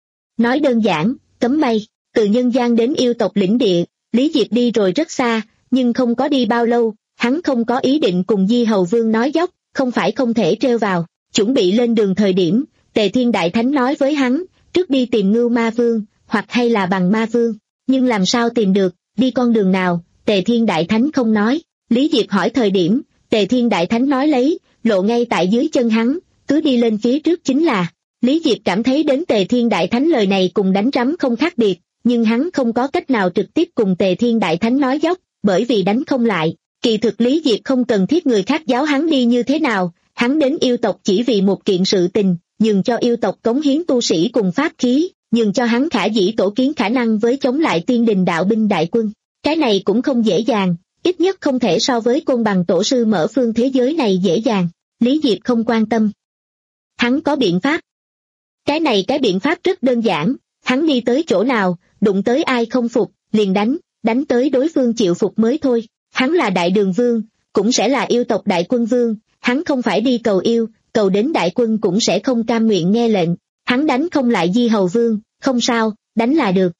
Speaker 2: Nói đơn giản, cấm bay, từ nhân gian đến yêu tộc lĩnh địa, Lý Diệp đi rồi rất xa, nhưng không có đi bao lâu, hắn không có ý định cùng Di Hầu Vương nói dóc, không phải không thể trêu vào, chuẩn bị lên đường thời điểm, Tề Thiên Đại Thánh nói với hắn, trước đi tìm Ngưu Ma Vương, hoặc hay là Bằng Ma Vương, nhưng làm sao tìm được, đi con đường nào, Tề Thiên Đại Thánh không nói. Lý Diệp hỏi thời điểm, Tề Thiên Đại Thánh nói lấy, lộ ngay tại dưới chân hắn, cứ đi lên phía trước chính là. Lý Diệp cảm thấy đến Tề Thiên Đại Thánh lời này cùng đánh rắm không khác biệt, nhưng hắn không có cách nào trực tiếp cùng Tề Thiên Đại Thánh nói dóc, bởi vì đánh không lại. Kỳ thực Lý Diệp không cần thiết người khác giáo hắn đi như thế nào, hắn đến yêu tộc chỉ vì một kiện sự tình, nhường cho yêu tộc cống hiến tu sĩ cùng pháp khí, nhường cho hắn khả dĩ tổ kiến khả năng với chống lại tiên đình đạo binh đại quân. Cái này cũng không dễ dàng, ít nhất không thể so với Côn Bằng tổ sư mở phương thế giới này dễ dàng. Lý Diệp không quan tâm. Hắn có biện pháp. Cái này cái biện pháp rất đơn giản, hắn đi tới chỗ nào, đụng tới ai không phục, liền đánh, đánh tới đối phương chịu phục mới thôi. Hắn là đại đường vương, cũng sẽ là yêu tộc đại quân vương, hắn không phải đi cầu yêu, cầu đến đại quân cũng sẽ không cam nguyện nghe lệnh. Hắn đánh không lại Di Hầu Vương, không sao, đánh là được.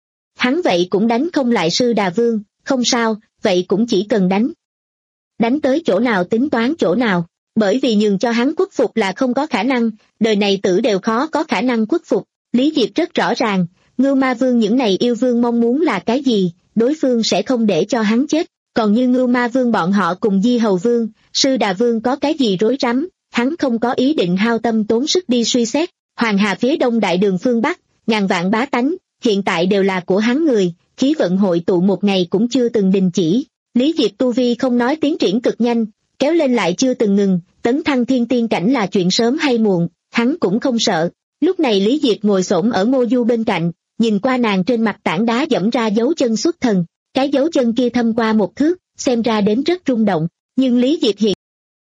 Speaker 2: Hắn vậy cũng đánh không lại Sư Đà Vương, không sao, vậy cũng chỉ cần đánh. Đánh tới chỗ nào tính toán chỗ nào, bởi vì nhường cho hắn khuất phục là không có khả năng, đời này tử đều khó có khả năng khuất phục. Lý Diệp rất rõ ràng, Ngưu Ma Vương những này yêu vương mong muốn là cái gì, đối phương sẽ không để cho hắn chết. Còn như Ngưu Ma Vương bọn họ cùng Di Hầu Vương, Sư Đà Vương có cái gì rối rắm, hắn không có ý định hao tâm tốn sức đi suy xét. Hoàng Hà phía đông đại đường phương Bắc, ngàn vạn bá tánh, hiện tại đều là của hắn người, khí vận hội tụ một ngày cũng chưa từng đình chỉ. Lý Diệp tu vi không nói tiến triển cực nhanh, kéo lên lại chưa từng ngừng, tấn thăng thiên tiên cảnh là chuyện sớm hay muộn, hắn cũng không sợ. Lúc này Lý Diệp ngồi xổm ở Ngô Du bên cạnh, nhìn qua nàng trên mặt tảng đá dẫm ra dấu chân xuất thần, cái dấu chân kia thâm qua một thước, xem ra đến rất rung động, nhưng Lý Diệp hiện.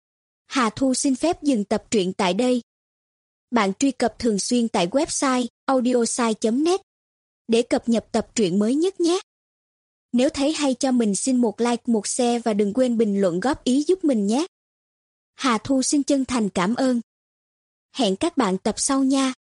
Speaker 3: Hà Thu xin phép dừng tập truyện tại đây. Bạn truy cập thường xuyên tại website audiosai chấm net để cập nhật tập truyện mới nhất nhé. Nếu thấy hay cho mình xin một like, một share và đừng quên bình luận góp ý giúp mình nhé. Hà Thu xin chân thành cảm ơn. Hẹn các bạn tập sau nha.